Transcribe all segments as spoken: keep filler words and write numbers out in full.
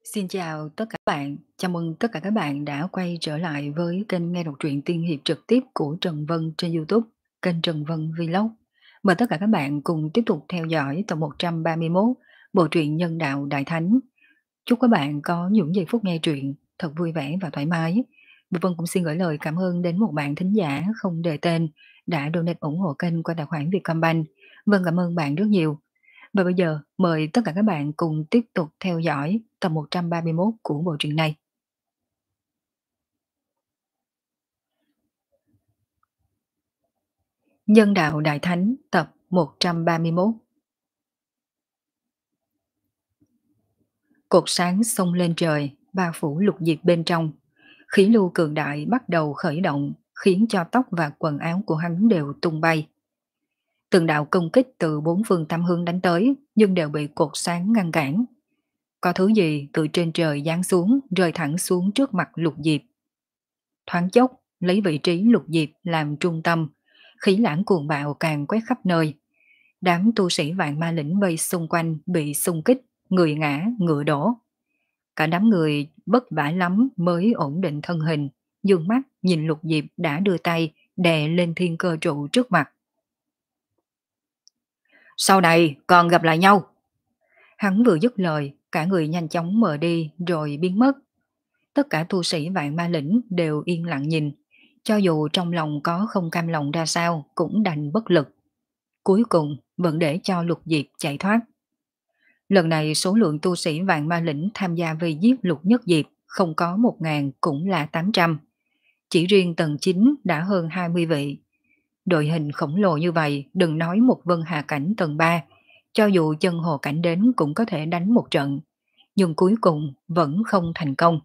Xin chào tất cả các bạn, chào mừng tất cả các bạn đã quay trở lại với kênh nghe đọc truyện tiên hiệp trực tiếp của Trần Vân trên YouTube, kênh Trần Vân Vlog. Mời tất cả các bạn cùng tiếp tục theo dõi tập một trăm ba mươi mốt bộ truyện Nhân đạo Đại Thánh. Chúc các bạn có những giây phút nghe truyện thật vui vẻ và thoải mái. Và Vân cũng xin gửi lời cảm ơn đến một bạn thính giả không đề tên đã donate ủng hộ kênh qua tài khoản Vietcombank. Vân cảm ơn bạn rất nhiều. Và bây giờ mời tất cả các bạn cùng tiếp tục theo dõi tập một trăm ba mươi mốt của bộ truyện này. Nhân đạo Đại Thánh tập một trăm ba mươi mốt. Cột sáng xông lên trời, bao phủ Lục Diệp bên trong. Khí lưu cường đại bắt đầu khởi động, khiến cho tóc và quần áo của hắn đều tung bay. Từng đạo công kích từ bốn phương tám hướng đánh tới, nhưng đều bị cột sáng ngăn cản. Có thứ gì từ trên trời giáng xuống, rơi thẳng xuống trước mặt Lục Diệp. Thoáng chốc, lấy vị trí Lục Diệp làm trung tâm, khí lãng cuồng bạo càng quét khắp nơi. Đám tu sĩ vạn ma lĩnh vây xung quanh bị xung kích, người ngã, ngựa đổ. Cả đám người bất vả lắm mới ổn định thân hình, dương mắt nhìn Lục Diệp đã đưa tay đè lên thiên cơ trụ trước mặt. Sau này còn gặp lại nhau. Hắn vừa dứt lời, cả người nhanh chóng mờ đi rồi biến mất. Tất cả tu sĩ vạn ma lĩnh đều yên lặng nhìn, cho dù trong lòng có không cam lòng ra sao cũng đành bất lực. Cuối cùng vẫn để cho Lục Diệp chạy thoát. Lần này số lượng tu sĩ vạn ma lĩnh tham gia vây giết Lục Nhất Diệp không có một ngàn cũng là tám trăm. Chỉ riêng tầng chín đã hơn hai mươi vị. Đội hình khổng lồ như vậy đừng nói một vân hà cảnh tầng ba, cho dù chân hồ cảnh đến cũng có thể đánh một trận. Nhưng cuối cùng vẫn không thành công.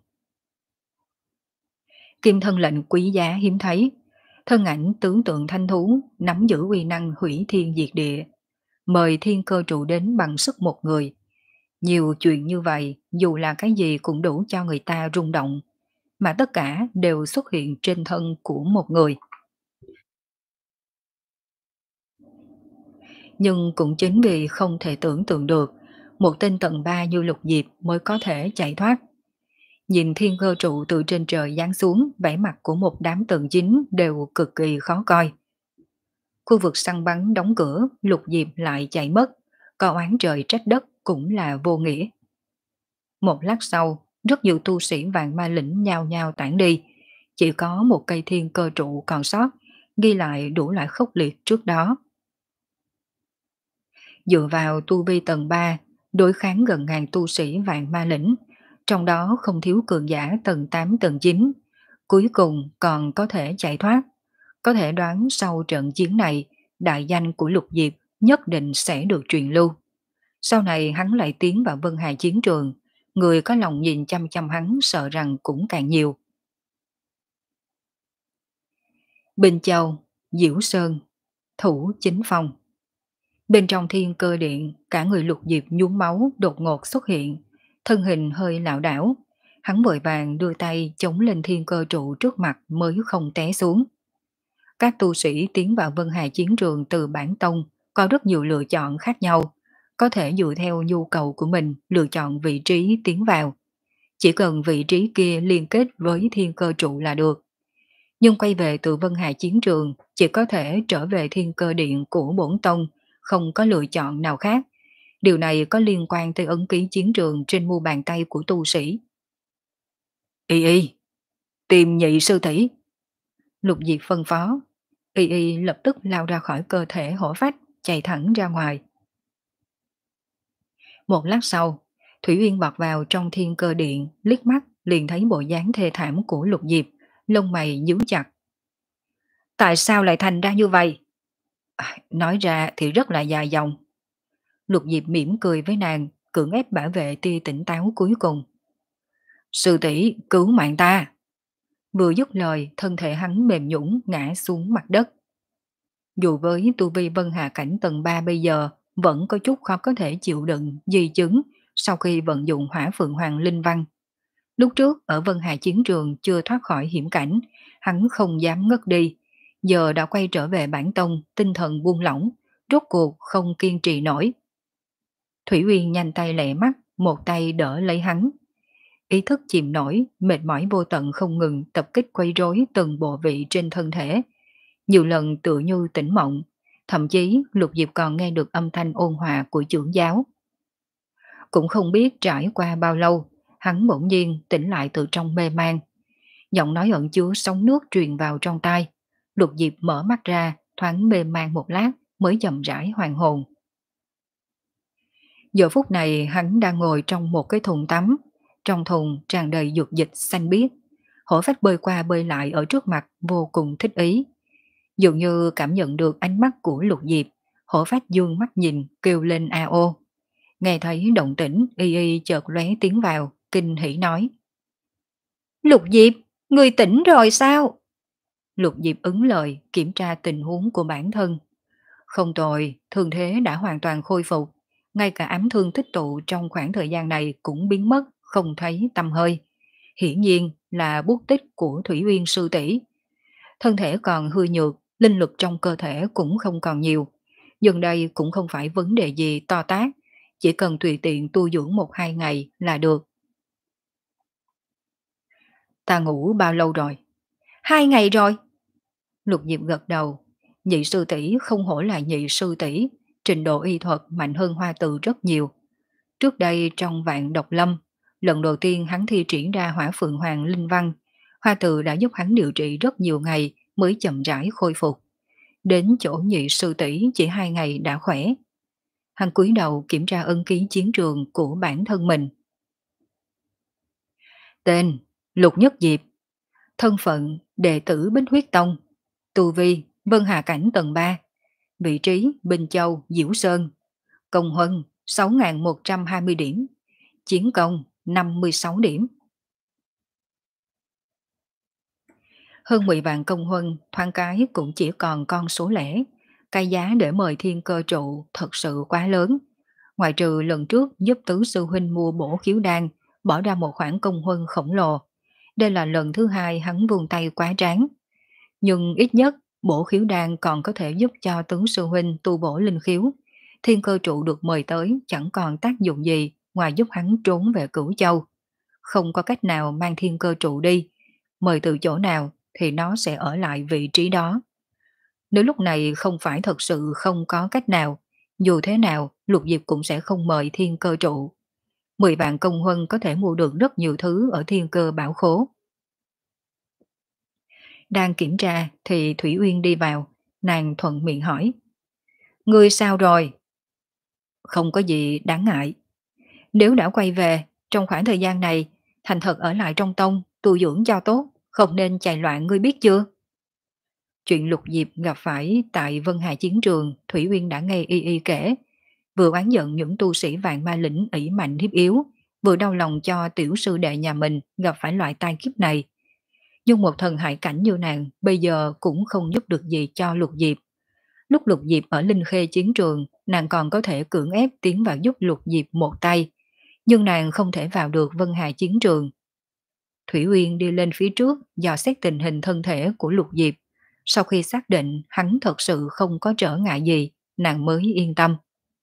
Kim thân lệnh quý giá hiếm thấy, thân ảnh tướng tượng thanh thú nắm giữ uy năng hủy thiên diệt địa, mời thiên cơ trụ đến bằng sức một người. Nhiều chuyện như vậy dù là cái gì cũng đủ cho người ta rung động, mà tất cả đều xuất hiện trên thân của một người. Nhưng cũng chính vì không thể tưởng tượng được, một tên tầng ba như Lục Diệp mới có thể chạy thoát. Nhìn thiên cơ trụ từ trên trời giáng xuống, vẻ mặt của một đám tầng chín đều cực kỳ khó coi. Khu vực săn bắn đóng cửa, Lục Diệp lại chạy mất, có oán trời trách đất cũng là vô nghĩa. Một lát sau, rất nhiều tu sĩ vạn ma lĩnh nhao nhao tản đi, chỉ có một cây thiên cơ trụ còn sót, ghi lại đủ loại khốc liệt trước đó. Dựa vào tu vi tầng ba, đối kháng gần ngàn tu sĩ vạn ma lĩnh, trong đó không thiếu cường giả tầng tám tầng chín, cuối cùng còn có thể chạy thoát. Có thể đoán sau trận chiến này, đại danh của Lục Diệp nhất định sẽ được truyền lưu. Sau này hắn lại tiến vào Vân Hà chiến trường, người có lòng nhìn chăm chăm hắn sợ rằng cũng càng nhiều. Bình Châu, Diễu Sơn, Thủ Chính Phong. Bên trong thiên cơ điện, cả người Lục Diệp nhuốm máu đột ngột xuất hiện, thân hình hơi lảo đảo. Hắn vội vàng đưa tay chống lên thiên cơ trụ trước mặt mới không té xuống. Các tu sĩ tiến vào Vân Hà chiến trường từ bản tông có rất nhiều lựa chọn khác nhau, có thể dựa theo nhu cầu của mình lựa chọn vị trí tiến vào. Chỉ cần vị trí kia liên kết với thiên cơ trụ là được. Nhưng quay về từ Vân Hà chiến trường chỉ có thể trở về thiên cơ điện của bổn tông, không có lựa chọn nào khác. Điều này có liên quan tới ấn ký chiến trường trên mu bàn tay của tu sĩ. Y y, tìm nhị sư tỷ. Lục Diệp phân phó. Y y lập tức lao ra khỏi cơ thể hổ phách, chạy thẳng ra ngoài. Một lát sau, Thủy Uyên bọt vào trong thiên cơ điện, liếc mắt liền thấy bộ dáng thê thảm của Lục Diệp, lông mày nhíu chặt. Tại sao lại thành ra như vậy? À, nói ra thì rất là dài dòng. Lục Diệp mỉm cười với nàng, cưỡng ép bảo vệ tia tỉnh táo cuối cùng. Sư tỷ cứu mạng ta. Vừa dứt lời, thân thể hắn mềm nhũn ngã xuống mặt đất. Dù với tu vi Vân Hà cảnh tầng ba bây giờ, vẫn có chút khó có thể chịu đựng di chứng sau khi vận dụng Hỏa Phượng Hoàng Linh Văn. Lúc trước ở Vân Hà chiến trường chưa thoát khỏi hiểm cảnh, hắn không dám ngất đi. Giờ đã quay trở về bản tông, tinh thần buông lỏng, rốt cuộc không kiên trì nổi. Thủy Uyên nhanh tay lẹ mắt, một tay đỡ lấy hắn. ý thức chìm nổi, mệt mỏi vô tận không ngừng tập kích quấy rối từng bộ vị trên thân thể. Nhiều lần tựa như tỉnh mộng, thậm chí Lục Diệp còn nghe được âm thanh ôn hòa của trưởng giáo. Cũng không biết trải qua bao lâu, hắn bỗng nhiên tỉnh lại từ trong mê man. Giọng nói ẩn chứa sóng nước truyền vào trong tai. Lục Diệp mở mắt ra, thoáng mê man một lát mới chậm rãi hoàn hồn. Giờ phút này hắn đang ngồi trong một cái thùng tắm. Trong thùng tràn đầy dược dịch xanh biếc. Hổ phách bơi qua bơi lại ở trước mặt vô cùng thích ý. Dường như cảm nhận được ánh mắt của Lục Diệp, hổ phách dương mắt nhìn kêu lên a ô. Nghe thấy động tĩnh, y y chợt lóe tiếng vào, kinh hỉ nói. Lục Diệp, người tỉnh rồi sao? Lục Diệp ứng lời, kiểm tra tình huống của bản thân. Không tồi, thương thế đã hoàn toàn khôi phục. Ngay cả ám thương tích tụ trong khoảng thời gian này cũng biến mất, không thấy tăm hơi. Hiển nhiên là bút tích của Thủy Uyên sư tỷ. Thân thể còn hư nhược, linh lực trong cơ thể cũng không còn nhiều. Dần đây cũng không phải vấn đề gì to tát, chỉ cần tùy tiện tu dưỡng một hai ngày là được. Ta ngủ bao lâu rồi? Hai ngày rồi. Lục Diệp gật đầu. Nhị sư tỷ không hổ là nhị sư tỷ, trình độ y thuật mạnh hơn Hoa Từ rất nhiều. Trước đây trong Vạn Độc Lâm, lần đầu tiên hắn thi triển ra Hỏa Phượng Hoàng Linh Văn, Hoa Từ đã giúp hắn điều trị rất nhiều ngày mới chậm rãi khôi phục. Đến chỗ nhị sư tỷ chỉ hai ngày đã khỏe. Hắn cúi đầu kiểm tra ân ký chiến trường của bản thân mình. Tên Lục Nhất Diệp, thân phận đệ tử Bích Huyết Tông, tu vi Vân Hà Cảnh tầng ba, vị trí Bình Châu, Diễu Sơn, công huân sáu nghìn một trăm hai mươi điểm, chiến công năm mươi sáu điểm. Hơn mười vạn công huân thoáng cái cũng chỉ còn con số lẻ, cái giá để mời thiên cơ trụ thật sự quá lớn. Ngoài trừ lần trước giúp tứ sư huynh mua bổ khiếu đan, bỏ ra một khoản công huân khổng lồ. Đây là lần thứ hai hắn vươn tay quá tráng. Nhưng ít nhất bổ khiếu đan còn có thể giúp cho tứ sư huynh tu bổ linh khiếu. Thiên cơ trụ được mời tới chẳng còn tác dụng gì ngoài giúp hắn trốn về Cửu Châu. Không có cách nào mang thiên cơ trụ đi, mời từ chỗ nào thì nó sẽ ở lại vị trí đó. Nếu lúc này không phải thật sự không có cách nào, dù thế nào Lục Diệp cũng sẽ không mời thiên cơ trụ. Mười vạn công huân có thể mua được rất nhiều thứ ở thiên cơ bảo khố. Đang kiểm tra thì Thủy Uyên đi vào, nàng thuận miệng hỏi. Ngươi sao rồi? Không có gì đáng ngại. Nếu đã quay về, trong khoảng thời gian này, thành thật ở lại trong tông, tu dưỡng cho tốt, không nên chạy loạn ngươi biết chưa? Chuyện Lục Diệp gặp phải tại Vân Hà chiến trường, Thủy Uyên đã nghe y y kể. Vừa oán giận những tu sĩ vạn ma lĩnh ỷ mạnh hiếp yếu, vừa đau lòng cho tiểu sư đệ nhà mình gặp phải loại tai kiếp này. Nhưng một thần hải cảnh như nàng bây giờ cũng không giúp được gì cho Lục Diệp. Lúc Lục Diệp ở Linh Khê chiến trường, nàng còn có thể cưỡng ép tiến vào giúp Lục Diệp một tay, nhưng nàng không thể vào được Vân Hà chiến trường. Thủy Uyên đi lên phía trước dò xét tình hình thân thể của Lục Diệp. Sau khi xác định hắn thật sự không có trở ngại gì, nàng mới yên tâm.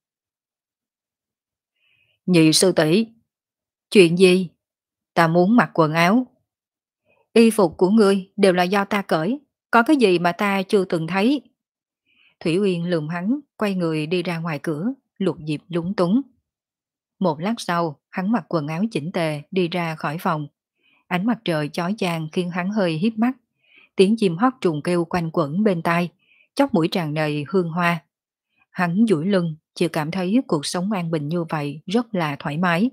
Nhị sư tỷ, chuyện gì? Ta muốn mặc quần áo. Y phục của ngươi đều là do ta cởi, có cái gì mà ta chưa từng thấy? Thủy Uyên lườm hắn, quay người đi ra ngoài cửa. Lục Diệp lúng túng. Một lát sau, hắn mặc quần áo chỉnh tề đi ra khỏi phòng. Ánh mặt trời chói chang khiến hắn hơi hiếp mắt. Tiếng chim hót trùng kêu quanh quẩn bên tai, chóp mũi tràn đầy hương hoa. Hắn duỗi lưng, chỉ cảm thấy cuộc sống an bình như vậy rất là thoải mái.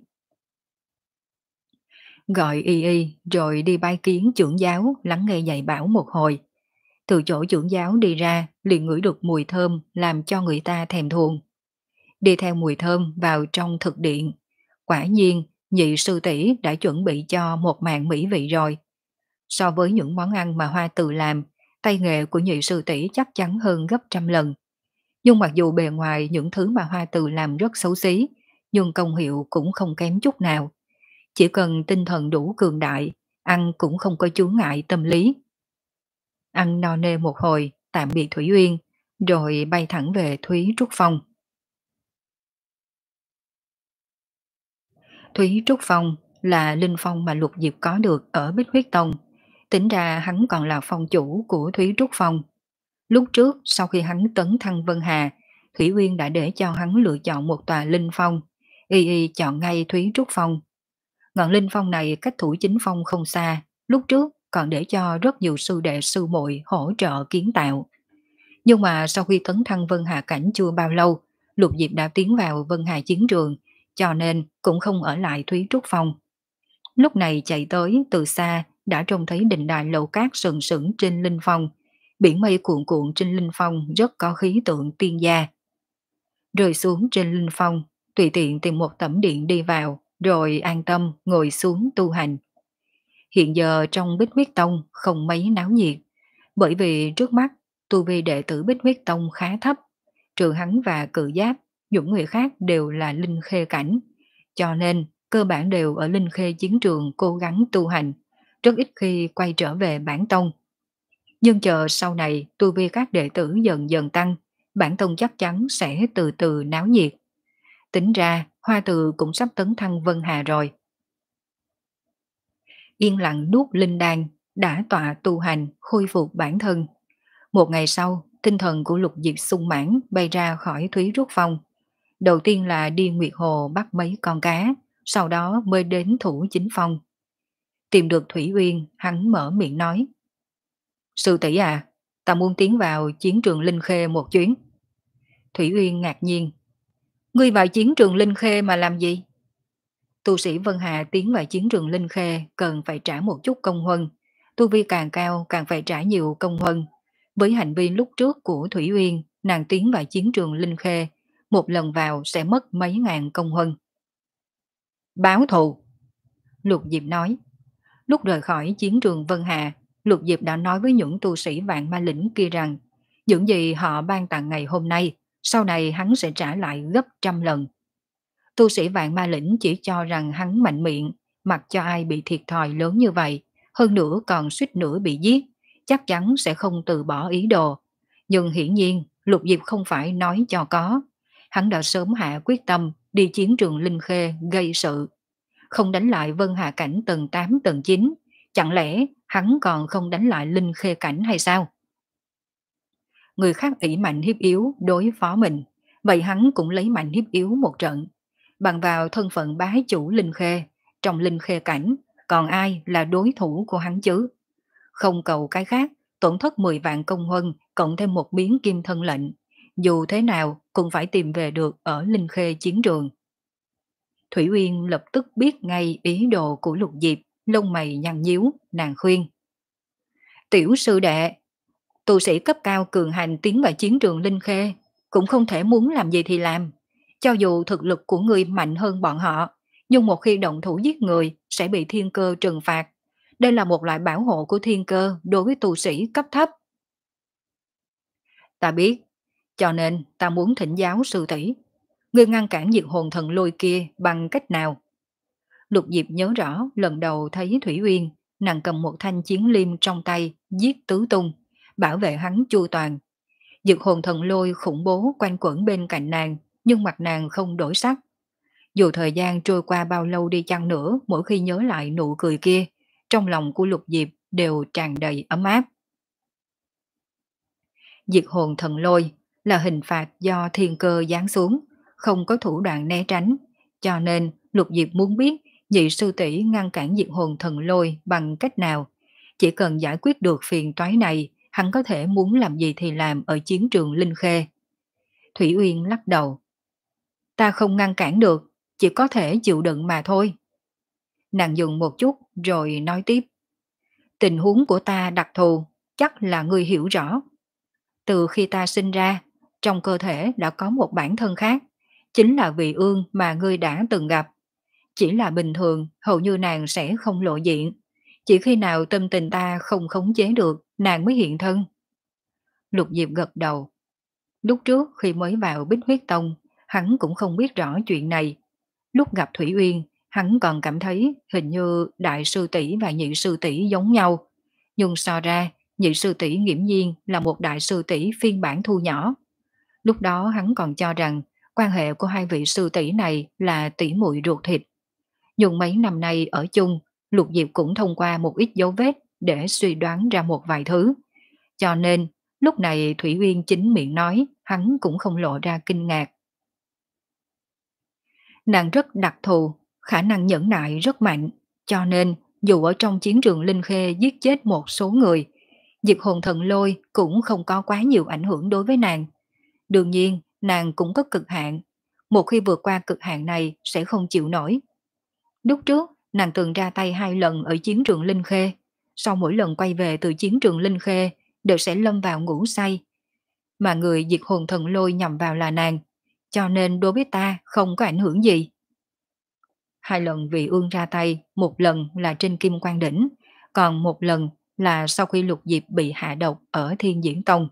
Gọi y y rồi đi bái kiến trưởng giáo, lắng nghe dạy bảo một hồi. Từ chỗ trưởng giáo đi ra liền ngửi được mùi thơm làm cho người ta thèm thuồng. Đi theo mùi thơm vào trong thực điện. Quả nhiên nhị sư tỷ đã chuẩn bị cho một màn mỹ vị rồi. So với những món ăn mà Hoa Từ làm, tay nghề của nhị sư tỷ chắc chắn hơn gấp trăm lần. Nhưng mặc dù bề ngoài những thứ mà Hoa Từ làm rất xấu xí, nhưng công hiệu cũng không kém chút nào. Chỉ cần tinh thần đủ cường đại, ăn cũng không có chướng ngại tâm lý. Ăn no nê một hồi, tạm biệt Thủy Uyên, rồi bay thẳng về Thúy Trúc Phong. Thúy Trúc Phong là linh phong mà Lục Diệp có được ở Bích Huyết Tông. Tính ra hắn còn là phong chủ của Thúy Trúc Phong. Lúc trước, sau khi hắn tấn thăng Vân Hà, Thủy Uyên đã để cho hắn lựa chọn một tòa linh phong. Y y chọn ngay Thúy Trúc Phong. Ngọn linh phong này cách Thủ Chính Phong không xa, lúc trước còn để cho rất nhiều sư đệ sư muội hỗ trợ kiến tạo. Nhưng mà sau khi tấn thăng Vân Hà cảnh chưa bao lâu, Lục Diệp đã tiến vào Vân Hà chiến trường, cho nên cũng không ở lại Thúy Trúc Phong. Lúc này chạy tới từ xa đã trông thấy đình đài lầu cát sừng sững trên linh phong, biển mây cuộn cuộn trên linh phong rất có khí tượng tiên gia. Rơi xuống trên linh phong, tùy tiện tìm một tẩm điện đi vào, rồi an tâm ngồi xuống tu hành. Hiện giờ trong Bích Huyết Tông không mấy náo nhiệt, bởi vì trước mắt tu vi đệ tử Bích Huyết Tông khá thấp, trừ hắn và Cự Giáp, những người khác đều là linh khê cảnh, cho nên cơ bản đều ở linh khê chiến trường cố gắng tu hành, rất ít khi quay trở về bản tông. Nhưng chờ sau này tu vi các đệ tử dần dần tăng, bản tông chắc chắn sẽ từ từ náo nhiệt. Tính ra Hoa Từ cũng sắp tấn thăng Vân Hà rồi. Yên lặng nuốt linh đan, đã tọa tu hành, khôi phục bản thân. Một ngày sau, tinh thần của Lục Diệp sung mãn bay ra khỏi Thúy Trúc Phong. Đầu tiên là đi Nguyệt Hồ bắt mấy con cá, sau đó mới đến Thủ Chính Phong. Tìm được Thủy Uyên, hắn mở miệng nói: Sư tỷ à, ta muốn tiến vào chiến trường Linh Khê một chuyến. Thủy Uyên ngạc nhiên: Ngươi vào chiến trường Linh Khê mà làm gì? Tu sĩ Vân Hà tiến vào chiến trường Linh Khê cần phải trả một chút công huân, tu vi càng cao càng phải trả nhiều công huân. Với hành vi lúc trước của Thủy Uyên, nàng tiến vào chiến trường Linh Khê, một lần vào sẽ mất mấy ngàn công huân. Báo thù, Lục Diệp nói. Lúc rời khỏi chiến trường Vân Hà, Lục Diệp đã nói với những tu sĩ Vạn Ma Lĩnh kia rằng những gì họ ban tặng ngày hôm nay, sau này hắn sẽ trả lại gấp trăm lần. Tu sĩ Vạn Ma Lĩnh chỉ cho rằng hắn mạnh miệng, mặc cho ai bị thiệt thòi lớn như vậy, hơn nữa còn suýt nữa bị giết, chắc chắn sẽ không từ bỏ ý đồ. Nhưng hiển nhiên, Lục Diệp không phải nói cho có. Hắn đã sớm hạ quyết tâm đi chiến trường Linh Khê gây sự. Không đánh lại Vân Hà cảnh tầng tám tầng chín, chẳng lẽ hắn còn không đánh lại Linh Khê cảnh hay sao? Người khác ỷ mạnh hiếp yếu đối phó mình, vậy hắn cũng lấy mạnh hiếp yếu một trận. Bằng vào thân phận bá chủ Linh Khê, trong Linh Khê cảnh, còn ai là đối thủ của hắn chứ? Không cầu cái khác, tổn thất mười vạn công huân, cộng thêm một miếng kim thân lệnh. Dù thế nào cũng phải tìm về được ở Linh Khê chiến trường. Thủy Uyên lập tức biết ngay ý đồ của Lục Diệp, lông mày nhăn nhíu, nàng khuyên. Tiểu sư đệ, tu sĩ cấp cao cường hành tiến vào chiến trường Linh Khê, cũng không thể muốn làm gì thì làm. Cho dù thực lực của người mạnh hơn bọn họ, nhưng một khi động thủ giết người sẽ bị thiên cơ trừng phạt. Đây là một loại bảo hộ của thiên cơ đối với tu sĩ cấp thấp. Ta biết, cho nên ta muốn thỉnh giáo sư tỷ. Ngươi ngăn cản diệt hồn thần lôi kia bằng cách nào? Lục Diệp nhớ rõ lần đầu thấy Thủy Uyên, nàng cầm một thanh chiến liêm trong tay, giết tứ tung, bảo vệ hắn chu toàn. Diệt hồn thần lôi khủng bố quanh quẩn bên cạnh nàng, nhưng mặt nàng không đổi sắc. Dù thời gian trôi qua bao lâu đi chăng nữa, mỗi khi nhớ lại nụ cười kia, trong lòng của Lục Diệp đều tràn đầy ấm áp. Diệt hồn thần lôi là hình phạt do thiên cơ giáng xuống, không có thủ đoạn né tránh, cho nên Lục Diệp muốn biết nhị sư tỷ ngăn cản diệt hồn thần lôi bằng cách nào. Chỉ cần giải quyết được phiền toái này, hắn có thể muốn làm gì thì làm ở chiến trường Linh Khê. Thủy Uyên lắc đầu. Ta không ngăn cản được, chỉ có thể chịu đựng mà thôi. Nàng dừng một chút rồi nói tiếp. Tình huống của ta đặc thù, chắc là ngươi hiểu rõ. Từ khi ta sinh ra, trong cơ thể đã có một bản thân khác, chính là vị ương mà ngươi đã từng gặp. Chỉ là bình thường, hầu như nàng sẽ không lộ diện. Chỉ khi nào tâm tình ta không khống chế được, nàng mới hiện thân. Lục Diệp gật đầu. Lúc trước khi mới vào Bích Huyết Tông, hắn cũng không biết rõ chuyện này. Lúc gặp Thủy Uyên, hắn còn cảm thấy hình như đại sư tỷ và nhị sư tỷ giống nhau. Nhưng so ra, nhị sư tỷ nghiễm nhiên là một đại sư tỷ phiên bản thu nhỏ. Lúc đó hắn còn cho rằng quan hệ của hai vị sư tỷ này là tỷ muội ruột thịt. Nhưng mấy năm nay ở chung, Lục Diệp cũng thông qua một ít dấu vết để suy đoán ra một vài thứ. Cho nên, lúc này Thủy Uyên chính miệng nói, hắn cũng không lộ ra kinh ngạc. Nàng rất đặc thù, khả năng nhẫn nại rất mạnh, cho nên dù ở trong chiến trường Linh Khê giết chết một số người, Diệt hồn thần lôi cũng không có quá nhiều ảnh hưởng đối với nàng. Đương nhiên, nàng cũng có cực hạn. Một khi vượt qua cực hạn này sẽ không chịu nổi. Lúc trước, nàng từng ra tay hai lần ở chiến trường Linh Khê. Sau mỗi lần quay về từ chiến trường Linh Khê, đều sẽ lâm vào ngủ say. Mà người diệt hồn thần lôi nhằm vào là nàng. Cho nên đối với ta không có ảnh hưởng gì. Hai lần vì ương ra tay, một lần là trên Kim Quan Đỉnh, còn một lần là sau khi Lục Diệp bị hạ độc ở Thiên Diễn Tông.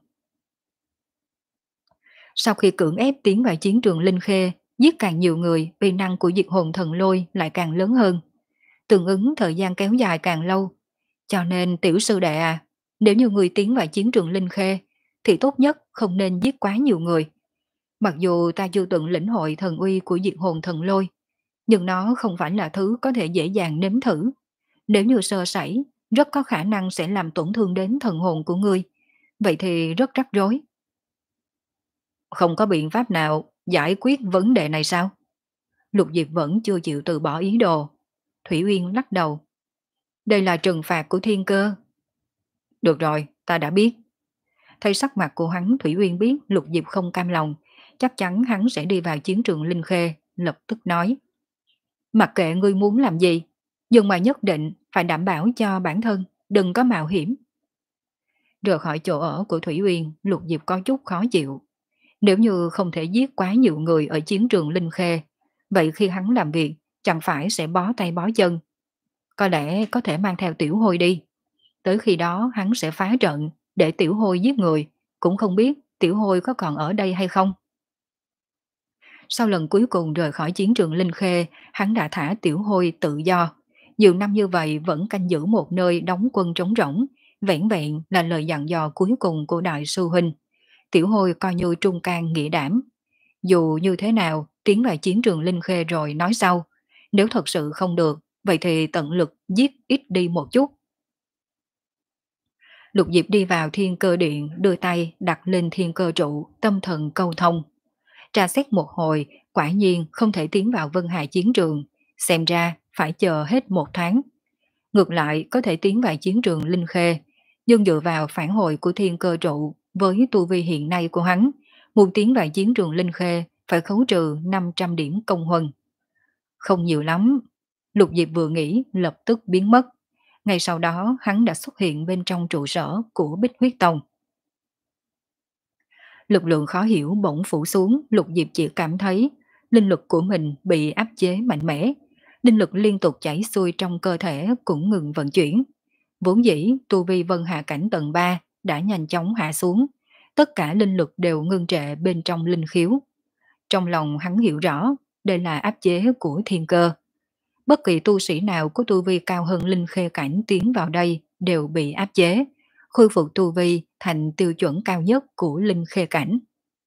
Sau khi cưỡng ép tiến vào chiến trường Linh Khê, giết càng nhiều người, uy năng của diệt hồn thần lôi lại càng lớn hơn. Tương ứng thời gian kéo dài càng lâu. Cho nên tiểu sư đệ à, nếu như người tiến vào chiến trường Linh Khê, thì tốt nhất không nên giết quá nhiều người. Mặc dù ta chưa từng lĩnh hội thần uy của diệt hồn thần lôi, nhưng nó không phải là thứ có thể dễ dàng nếm thử. Nếu như sơ sẩy, rất có khả năng sẽ làm tổn thương đến thần hồn của ngươi. Vậy thì rất rắc rối. Không có biện pháp nào giải quyết vấn đề này sao? Lục Diệp vẫn chưa chịu từ bỏ ý đồ. Thủy Uyên lắc đầu. Đây là trừng phạt của thiên cơ. Được rồi, ta đã biết. Thấy sắc mặt của hắn, Thủy Uyên biết Lục Diệp không cam lòng. Chắc chắn hắn sẽ đi vào chiến trường Linh Khê, lập tức nói. Mặc kệ ngươi muốn làm gì, nhưng mà nhất định phải đảm bảo cho bản thân, đừng có mạo hiểm. Rời khỏi chỗ ở của Thủy Uyên, Lục Diệp có chút khó chịu. Nếu như không thể giết quá nhiều người ở chiến trường Linh Khê, vậy khi hắn làm việc, chẳng phải sẽ bó tay bó chân. Có lẽ có thể mang theo tiểu hôi đi. Tới khi đó hắn sẽ phá trận để tiểu hôi giết người, cũng không biết tiểu hôi có còn ở đây hay không. Sau lần cuối cùng rời khỏi chiến trường Linh Khê, hắn đã thả tiểu hôi tự do. Nhiều năm như vậy vẫn canh giữ một nơi đóng quân trống rỗng, vẻn vẹn là lời dặn dò cuối cùng của đại sư huynh. Tiểu hôi coi như trung can nghĩa đảm. Dù như thế nào, tiến vào chiến trường Linh Khê rồi nói sau. Nếu thật sự không được, vậy thì tận lực giết ít đi một chút. Lục Diệp đi vào thiên cơ điện, đưa tay đặt lên thiên cơ trụ, tâm thần câu thông. Tra xét một hồi, quả nhiên không thể tiến vào Vân Hà chiến trường. Xem ra phải chờ hết một tháng. Ngược lại có thể tiến vào chiến trường Linh Khê, nhưng dựa vào phản hồi của thiên cơ trụ với tu vi hiện nay của hắn, muốn tiến vào chiến trường Linh Khê phải khấu trừ năm trăm điểm công huân. Không nhiều lắm, Lục Diệp vừa nghĩ lập tức biến mất. Ngay sau đó hắn đã xuất hiện bên trong trụ sở của Bích Huyết Tông. Lực lượng khó hiểu bỗng phủ xuống, Lục Diệp chỉ cảm thấy linh lực của mình bị áp chế mạnh mẽ. Linh lực liên tục chảy xuôi trong cơ thể cũng ngừng vận chuyển. Vốn dĩ tu vi Vân Hạ cảnh tầng ba đã nhanh chóng hạ xuống. Tất cả linh lực đều ngưng trệ bên trong linh khiếu. Trong lòng hắn hiểu rõ, đây là áp chế của thiên cơ. Bất kỳ tu sĩ nào có tu vi cao hơn linh khê cảnh tiến vào đây đều bị áp chế, khôi phục tu vi thành tiêu chuẩn cao nhất của linh khê cảnh.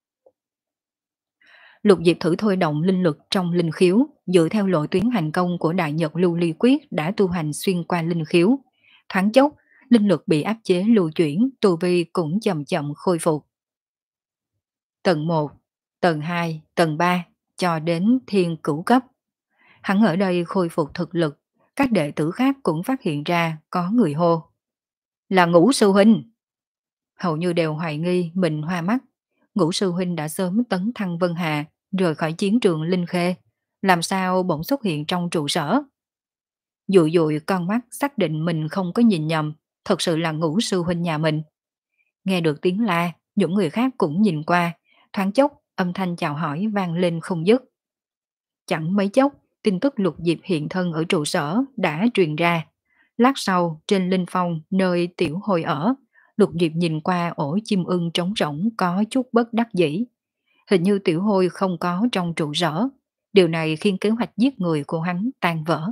Lục Diệp thử thôi động linh lực trong linh khiếu, dựa theo lộ tuyến hành công của Đại Nhật Lưu Ly Quyết đã tu hành xuyên qua linh khiếu. Thoáng chốc, linh lực bị áp chế lưu chuyển, tu vi cũng chậm chậm khôi phục. Tầng một, tầng hai, tầng ba, cho đến thiên cửu cấp. Hắn ở đây khôi phục thực lực, các đệ tử khác cũng phát hiện ra có người hô. Là Ngũ sư huynh. Hầu như đều hoài nghi mình hoa mắt. Ngũ sư huynh đã sớm tấn thăng Vân Hà, rời khỏi chiến trường Linh Khê. Làm sao bỗng xuất hiện trong trụ sở? Dụi dụi con mắt xác định mình không có nhìn nhầm, thật sự là Ngũ sư huynh nhà mình. Nghe được tiếng la, những người khác cũng nhìn qua, thoáng chốc âm thanh chào hỏi vang lên không dứt. Chẳng mấy chốc, tin tức Lục Diệp hiện thân ở trụ sở đã truyền ra. Lát sau, trên linh phong nơi tiểu hồi ở, Lục Diệp nhìn qua ổ chim ưng trống rỗng có chút bất đắc dĩ. Hình như tiểu hôi không có trong trụ sở. Điều này khiến kế hoạch giết người của hắn tan vỡ.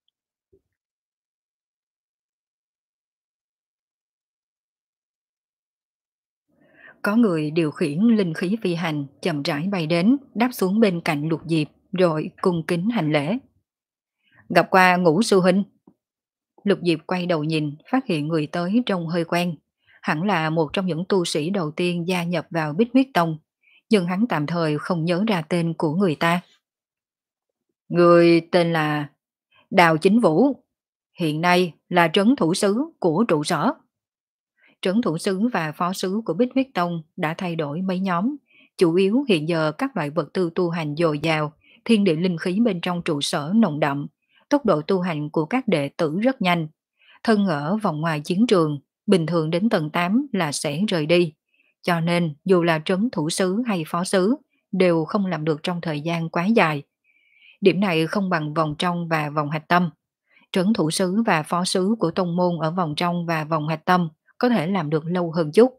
Có người điều khiển linh khí phi hành chậm rãi bay đến, đáp xuống bên cạnh Lục Diệp, rồi cung kính hành lễ. Gặp qua Ngũ sư huynh. Lục Diệp quay đầu nhìn, phát hiện người tới trông hơi quen. Hẳn là một trong những tu sĩ đầu tiên gia nhập vào Bích Huyết Tông, nhưng hắn tạm thời không nhớ ra tên của người ta. Người tên là Đào Chính Vũ, hiện nay là trấn thủ sứ của trụ sở. Trấn thủ sứ và phó sứ của Bích Huyết Tông đã thay đổi mấy nhóm, chủ yếu hiện giờ các loại vật tư tu hành dồi dào, thiên địa linh khí bên trong trụ sở nồng đậm, tốc độ tu hành của các đệ tử rất nhanh. Thân ở vòng ngoài chiến trường, bình thường đến tầng tám là sẽ rời đi. Cho nên dù là trấn thủ sứ hay phó sứ đều không làm được trong thời gian quá dài. Điểm này không bằng vòng trong và vòng hạch tâm. Trấn thủ sứ và phó sứ của tông môn ở vòng trong và vòng hạch tâm có thể làm được lâu hơn chút.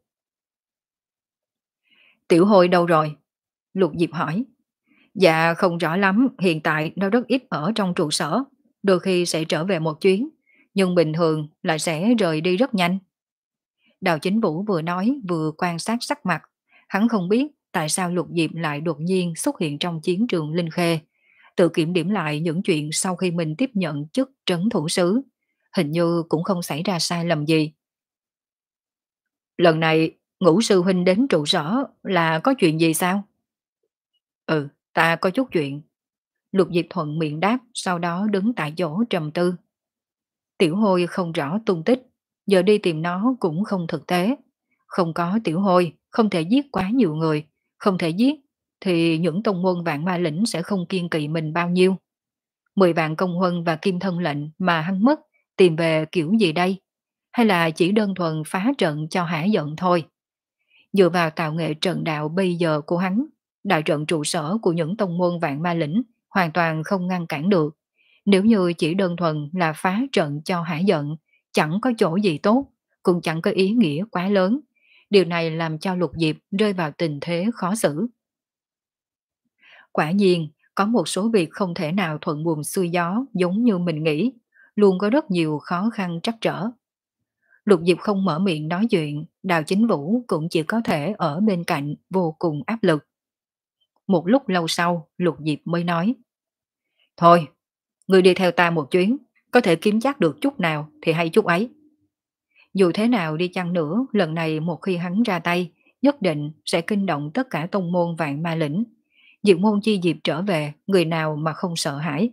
Tiểu Hồi đâu rồi? Lục Diệp hỏi. Dạ không rõ lắm, hiện tại nó rất ít ở trong trụ sở, đôi khi sẽ trở về một chuyến, nhưng bình thường là sẽ rời đi rất nhanh. Đào Chính Vũ vừa nói vừa quan sát sắc mặt, hắn không biết tại sao Lục Diệp lại đột nhiên xuất hiện trong chiến trường Linh Khê, tự kiểm điểm lại những chuyện sau khi mình tiếp nhận chức trấn thủ sứ, hình như cũng không xảy ra sai lầm gì. Lần này Ngũ sư huynh đến trụ sở là có chuyện gì sao? Ừ, ta có chút chuyện. Lục Diệp thuận miệng đáp, sau đó đứng tại chỗ trầm tư. Tiểu Hôi không rõ tung tích, giờ đi tìm nó cũng không thực tế. Không có Tiểu Hôi, không thể giết quá nhiều người, không thể giết, thì những tông môn vạn ma lĩnh sẽ không kiên kỵ mình bao nhiêu. Mười vạn công huân và kim thân lệnh mà hắn mất, tìm về kiểu gì đây? Hay là chỉ đơn thuần phá trận cho hả giận thôi? Dựa vào tạo nghệ trận đạo bây giờ của hắn, đại trận trụ sở của những tông môn vạn ma lĩnh hoàn toàn không ngăn cản được. Nếu như chỉ đơn thuần là phá trận cho hả giận, chẳng có chỗ gì tốt, cũng chẳng có ý nghĩa quá lớn. Điều này làm cho Lục Diệp rơi vào tình thế khó xử. Quả nhiên, có một số việc không thể nào thuận buồm xuôi gió giống như mình nghĩ, luôn có rất nhiều khó khăn trắc trở. Lục Diệp không mở miệng nói chuyện, Đào Chính Vũ cũng chỉ có thể ở bên cạnh vô cùng áp lực. Một lúc lâu sau, Lục Diệp mới nói. Thôi, ngươi đi theo ta một chuyến, có thể kiếm chắc được chút nào thì hay chút ấy. Dù thế nào đi chăng nữa, lần này một khi hắn ra tay, nhất định sẽ kinh động tất cả tông môn vạn ma lĩnh. Diệt môn chi diệp trở về, người nào mà không sợ hãi.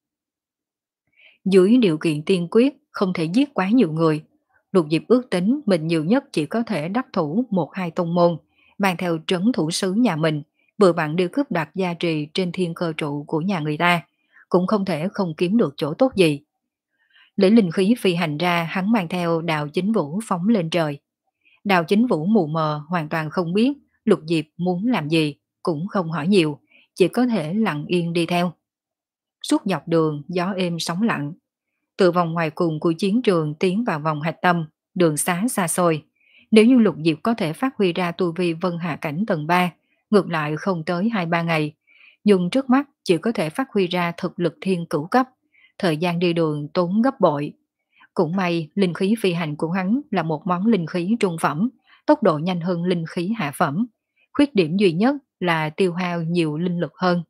Dưới điều kiện tiên quyết, không thể giết quá nhiều người. Lục Diệp ước tính mình nhiều nhất chỉ có thể đắc thủ một hai tông môn, mang theo trấn thủ sứ nhà mình, vừa vặn đi cướp đoạt gia trì trên thiên cơ trụ của nhà người ta, cũng không thể không kiếm được chỗ tốt gì. Lấy linh khí phi hành ra, hắn mang theo Đào Chính Vũ phóng lên trời. Đào Chính Vũ mù mờ hoàn toàn không biết Lục Diệp muốn làm gì, cũng không hỏi nhiều, chỉ có thể lặng yên đi theo. Suốt dọc đường gió êm sóng lặng. Từ vòng ngoài cùng của chiến trường tiến vào vòng hạch tâm, đường xá xa xôi. Nếu như Lục Diệp có thể phát huy ra tu vi vân hạ cảnh tầng ba, ngược lại không tới hai ba ngày. Nhưng trước mắt chỉ có thể phát huy ra thực lực thiên cửu cấp, thời gian đi đường tốn gấp bội. Cũng may linh khí phi hành của hắn là một món linh khí trung phẩm, tốc độ nhanh hơn linh khí hạ phẩm. Khuyết điểm duy nhất là tiêu hao nhiều linh lực hơn.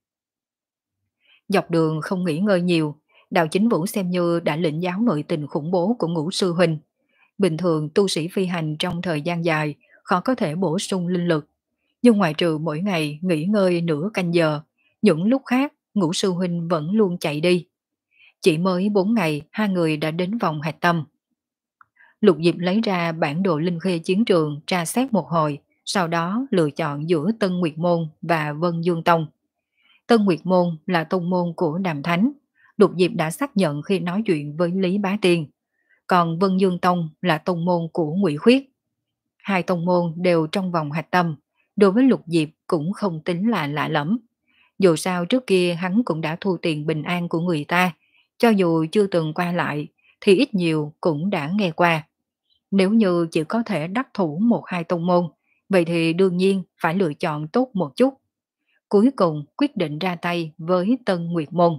Dọc đường không nghỉ ngơi nhiều, Đào Chính Vũ xem như đã lĩnh giáo nội tình khủng bố của Ngũ sư huynh. Bình thường tu sĩ phi hành trong thời gian dài khó có thể bổ sung linh lực, nhưng ngoại trừ mỗi ngày nghỉ ngơi nửa canh giờ, những lúc khác Ngũ sư huynh vẫn luôn chạy đi. Chỉ mới bốn ngày, hai người đã đến vòng hạch tâm. Lục Diệp lấy ra bản đồ linh khê chiến trường tra xét một hồi, sau đó lựa chọn giữa Tân Nguyệt Môn và Vân Dương Tông. Tân Nguyệt Môn là tông môn của Đàm Thánh, Lục Diệp đã xác nhận khi nói chuyện với Lý Bá Tiên. Còn Vân Dương Tông là tông môn của Ngụy Khuyết. Hai tông môn đều trong vòng hạch tâm, đối với Lục Diệp cũng không tính là lạ lẫm. Dù sao trước kia hắn cũng đã thu tiền bình an của người ta, cho dù chưa từng qua lại thì ít nhiều cũng đã nghe qua. Nếu như chỉ có thể đắc thủ một hai tông môn, vậy thì đương nhiên phải lựa chọn tốt một chút. Cuối cùng quyết định ra tay với Tân Nguyệt Môn.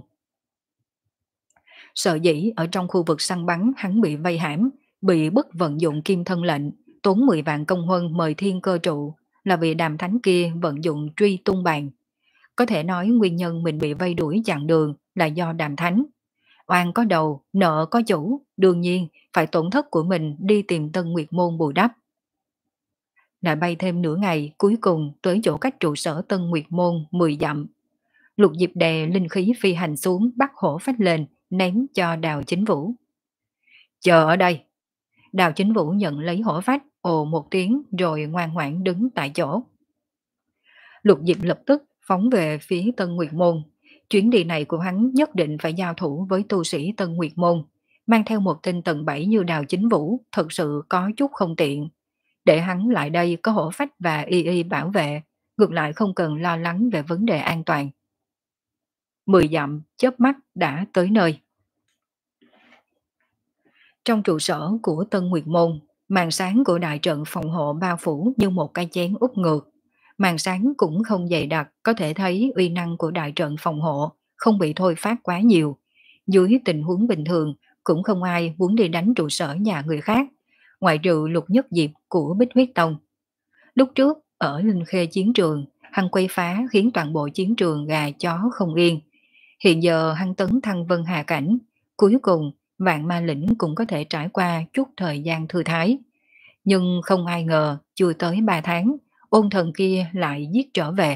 Sợ dĩ ở trong khu vực săn bắn hắn bị vây hãm, bị bức vận dụng kim thân lệnh, tốn mười vạn công huân mời thiên cơ trụ, là vì Đàm Thánh kia vận dụng truy tung bàn. Có thể nói nguyên nhân mình bị vây đuổi chặn đường là do Đàm Thánh. Oan có đầu, nợ có chủ, đương nhiên phải tổn thất của mình đi tìm Tân Nguyệt Môn bù đắp. Lại bay thêm nửa ngày, cuối cùng tới chỗ cách trụ sở Tân Nguyệt Môn mười dặm. Lục Diệp đè linh khí phi hành xuống, bắt hổ phách lên, ném cho Đào Chính Vũ. Chờ ở đây. Đào Chính Vũ nhận lấy hổ phách, ồ một tiếng rồi ngoan ngoãn đứng tại chỗ. Lục Diệp lập tức phóng về phía Tân Nguyệt Môn. Chuyến đi này của hắn nhất định phải giao thủ với tu sĩ Tân Nguyệt Môn. Mang theo một tên tầng bảy như Đào Chính Vũ thật sự có chút không tiện. Để hắn lại đây có hổ phách và y y bảo vệ, ngược lại không cần lo lắng về vấn đề an toàn. Mười dặm chớp mắt đã tới nơi. Trong trụ sở của Tân Nguyệt Môn, màn sáng của đại trận phòng hộ bao phủ như một cái chén úp ngược. Màn sáng cũng không dày đặc, có thể thấy uy năng của đại trận phòng hộ không bị thôi phát quá nhiều. Dưới tình huống bình thường, cũng không ai muốn đi đánh trụ sở nhà người khác, ngoại trừ Lục Nhất Diệp của Bích Huyết Tông. Lúc trước, ở Linh Khê chiến trường, hắn quay phá khiến toàn bộ chiến trường gà chó không yên. Hiện giờ hắn tấn thăng Vân Hà Cảnh, cuối cùng Vạn Ma Lĩnh cũng có thể trải qua chút thời gian thư thái. Nhưng không ai ngờ, chưa tới ba tháng, ôn thần kia lại giết trở về.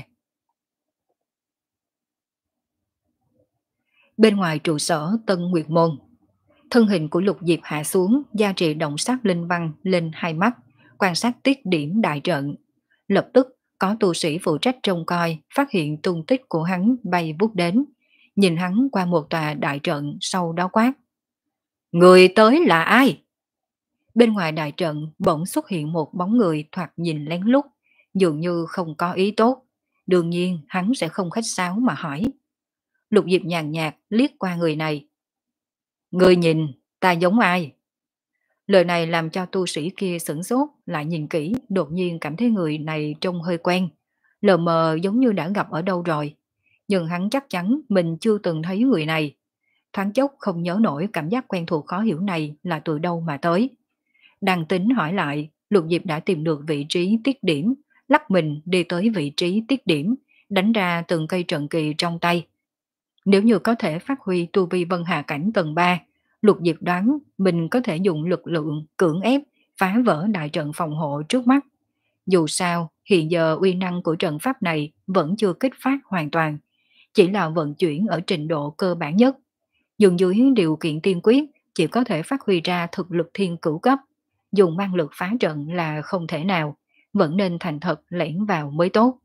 Bên ngoài trụ sở Tân Nguyệt Môn, thân hình của Lục Diệp hạ xuống, gia trì động sắc linh văn lên hai mắt, quan sát tiết điểm đại trận. Lập tức có tu sĩ phụ trách trông coi, phát hiện tung tích của hắn bay vút đến, nhìn hắn qua một tòa đại trận, sau đó quát. Người tới là ai? Bên ngoài đại trận bỗng xuất hiện một bóng người thoạt nhìn lén lút, dường như không có ý tốt. Đương nhiên hắn sẽ không khách sáo mà hỏi. Lục Diệp nhàn nhạt liếc qua người này. Người nhìn, ta giống ai? Lời này làm cho tu sĩ kia sửng sốt, lại nhìn kỹ, đột nhiên cảm thấy người này trông hơi quen. Lờ mờ giống như đã gặp ở đâu rồi. Nhưng hắn chắc chắn mình chưa từng thấy người này. Thoáng chốc không nhớ nổi cảm giác quen thuộc khó hiểu này là từ đâu mà tới. Đang tính hỏi lại, Lục Diệp đã tìm được vị trí tiết điểm, lắc mình đi tới vị trí tiết điểm, đánh ra từng cây trận kỳ trong tay. Nếu như có thể phát huy tu vi Vân Hà Cảnh tầng ba, Lục Diệp đoán mình có thể dùng lực lượng cưỡng ép phá vỡ đại trận phòng hộ trước mắt. Dù sao, hiện giờ uy năng của trận pháp này vẫn chưa kích phát hoàn toàn, chỉ là vận chuyển ở trình độ cơ bản nhất. Dùng dưới điều kiện tiên quyết chỉ có thể phát huy ra thực lực thiên cửu cấp, dùng mang lực phá trận là không thể nào, vẫn nên thành thật lẻn vào mới tốt.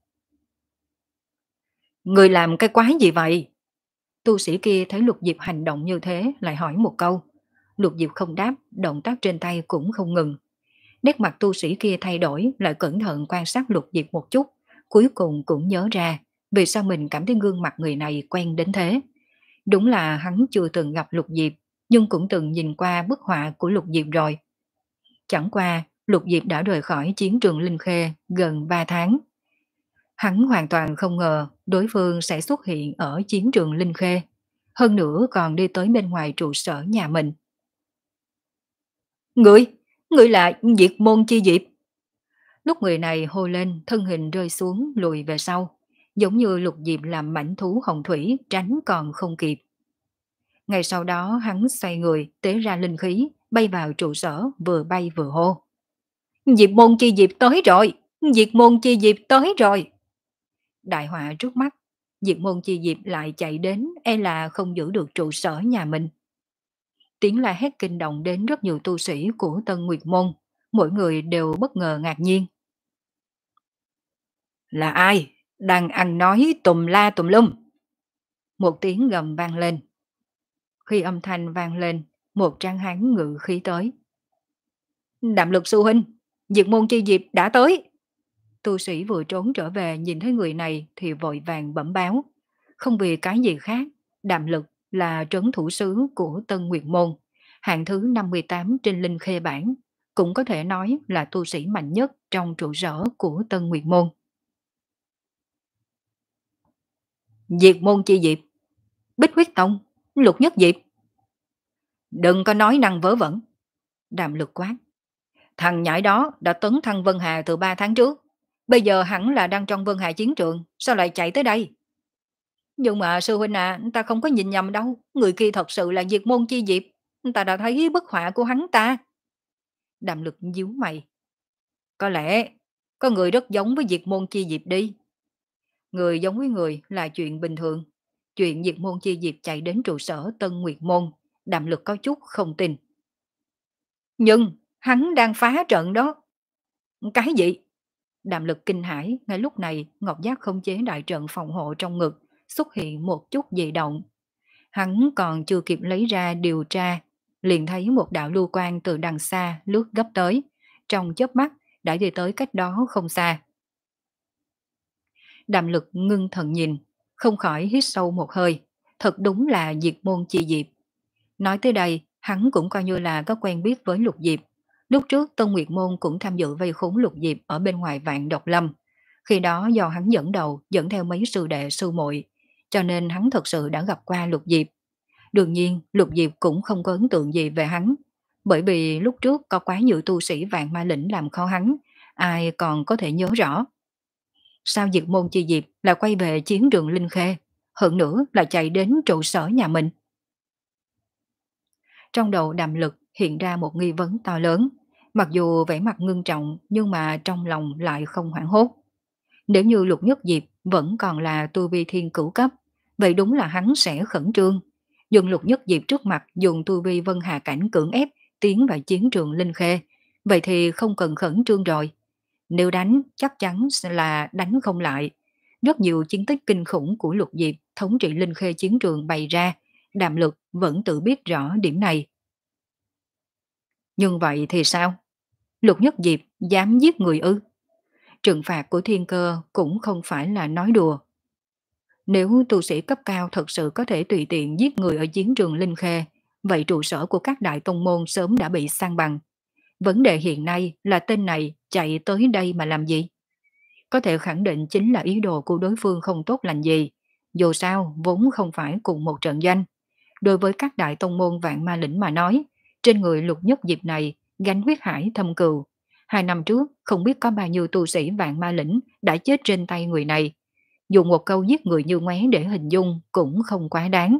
Người làm cái quái gì vậy? Tu sĩ kia thấy Lục Diệp hành động như thế lại hỏi một câu. Lục Diệp không đáp, động tác trên tay cũng không ngừng. Nét mặt tu sĩ kia thay đổi, lại cẩn thận quan sát Lục Diệp một chút, cuối cùng cũng nhớ ra vì sao mình cảm thấy gương mặt người này quen đến thế. Đúng là hắn chưa từng gặp Lục Diệp, nhưng cũng từng nhìn qua bức họa của Lục Diệp rồi. Chẳng qua, Lục Diệp đã rời khỏi chiến trường Linh Khê gần ba tháng. Hắn hoàn toàn không ngờ đối phương sẽ xuất hiện ở chiến trường Linh Khê, hơn nữa còn đi tới bên ngoài trụ sở nhà mình. Người, người là Diệt Môn Chi Diệp. Lúc người này hô lên, thân hình rơi xuống lùi về sau, giống như Lục Diệp làm mảnh thú hồng thủy tránh còn không kịp. Ngay sau đó hắn xoay người, tế ra linh khí, bay vào trụ sở, vừa bay vừa hô. Diệp Môn Chi Diệp tới rồi, Diệp Môn Chi Diệp tới rồi. Đại họa trước mắt, Diệp Môn Chi Diệp lại chạy đến, e là không giữ được trụ sở nhà mình. Tiếng la hét kinh động đến rất nhiều tu sĩ của Tân Nguyệt Môn, mỗi người đều bất ngờ ngạc nhiên. Là ai? Đang ăn nói tùm la tùm lum. Một tiếng gầm vang lên. Khi âm thanh vang lên, một trang hán ngự khí tới. Đạm Lực sư huynh, Diệt Môn Chi Diệp đã tới. Tu sĩ vừa trốn trở về nhìn thấy người này thì vội vàng bẩm báo. Không vì cái gì khác, Đạm Lực là trấn thủ sứ của Tân Nguyệt Môn, hạng thứ năm mươi tám trên Linh Khê bảng, cũng có thể nói là tu sĩ mạnh nhất trong trụ sở của Tân Nguyệt Môn. Diệt Môn Chi Diệp, Bích Huyết Tông, Lục Nhất Diệp. Đừng có nói năng vớ vẩn. Đạm Lực quát. Thằng nhãi đó đã tấn thăng Vân Hà từ ba tháng trước. Bây giờ hẳn là đang trong Vân Hà chiến trường, sao lại chạy tới đây? Nhưng mà sư huynh à, ta không có nhìn nhầm đâu, người kia thật sự là Diệt Môn Chi Diệp, ta đã thấy bức họa của hắn ta. Đàm Lực nhíu mày, có lẽ có người rất giống với Diệt Môn Chi Diệp đi. Người giống với người là chuyện bình thường. Chuyện Diệt Môn Chi Diệp chạy đến trụ sở Tân Nguyệt Môn, Đàm Lực có chút không tin. Nhưng hắn đang phá trận đó. Cái gì? Đàm Lực kinh hãi, ngay lúc này Ngọc Giác không chế đại trận phòng hộ trong ngực, xuất hiện một chút dị động. Hắn còn chưa kịp lấy ra điều tra, liền thấy một đạo lưu quang từ đằng xa lướt gấp tới, trong chớp mắt đã đi tới cách đó không xa. Đàm Lực ngưng thần nhìn, không khỏi hít sâu một hơi, thật đúng là Diệt Môn Chi Diệp. Nói tới đây, hắn cũng coi như là có quen biết với Lục Diệp. Lúc trước Tân Nguyệt Môn cũng tham dự vây khốn Lục Diệp ở bên ngoài Vạn Độc Lâm. Khi đó do hắn dẫn đầu, dẫn theo mấy sư đệ sư muội, cho nên hắn thật sự đã gặp qua Lục Diệp. Đương nhiên, Lục Diệp cũng không có ấn tượng gì về hắn, bởi vì lúc trước có quá nhiều tu sĩ Vạn Ma Lĩnh làm khó hắn, ai còn có thể nhớ rõ. Sao Diệt Môn Chi Diệp là quay về chiến trường Linh Khê, hơn nữa là chạy đến trụ sở nhà mình? Trong đầu Đàm Lực hiện ra một nghi vấn to lớn, mặc dù vẻ mặt ngưng trọng nhưng mà trong lòng lại không hoảng hốt. Nếu như Lục Nhất Diệp vẫn còn là tu vi thiên cửu cấp, vậy đúng là hắn sẽ khẩn trương. Dùng Lục Nhất Diệp trước mặt dùng tu vi Vân Hà Cảnh cưỡng ép tiến vào chiến trường Linh Khê, vậy thì không cần khẩn trương rồi. Nếu đánh chắc chắn sẽ là đánh không lại. Rất nhiều chiến tích kinh khủng của Lục Diệp thống trị Linh Khê chiến trường bày ra, Đàm Lực vẫn tự biết rõ điểm này. Nhưng vậy thì sao? Lục Nhất Diệp dám giết người ư? Trừng phạt của thiên cơ cũng không phải là nói đùa. Nếu tu sĩ cấp cao thật sự có thể tùy tiện giết người ở chiến trường Linh Khê, vậy trụ sở của các đại tông môn sớm đã bị san bằng. Vấn đề hiện nay là tên này chạy tới đây mà làm gì? Có thể khẳng định chính là ý đồ của đối phương không tốt lành gì. Dù sao, vốn không phải cùng một trận doanh. Đối với các đại tông môn Vạn Ma Lĩnh mà nói, trên người Lục Nhất Diệp này gánh huyết hải thâm cừu. Hai năm trước, không biết có bao nhiêu tu sĩ Vạn Ma Lĩnh đã chết trên tay người này. Dùng một câu giết người như ngoé để hình dung cũng không quá đáng.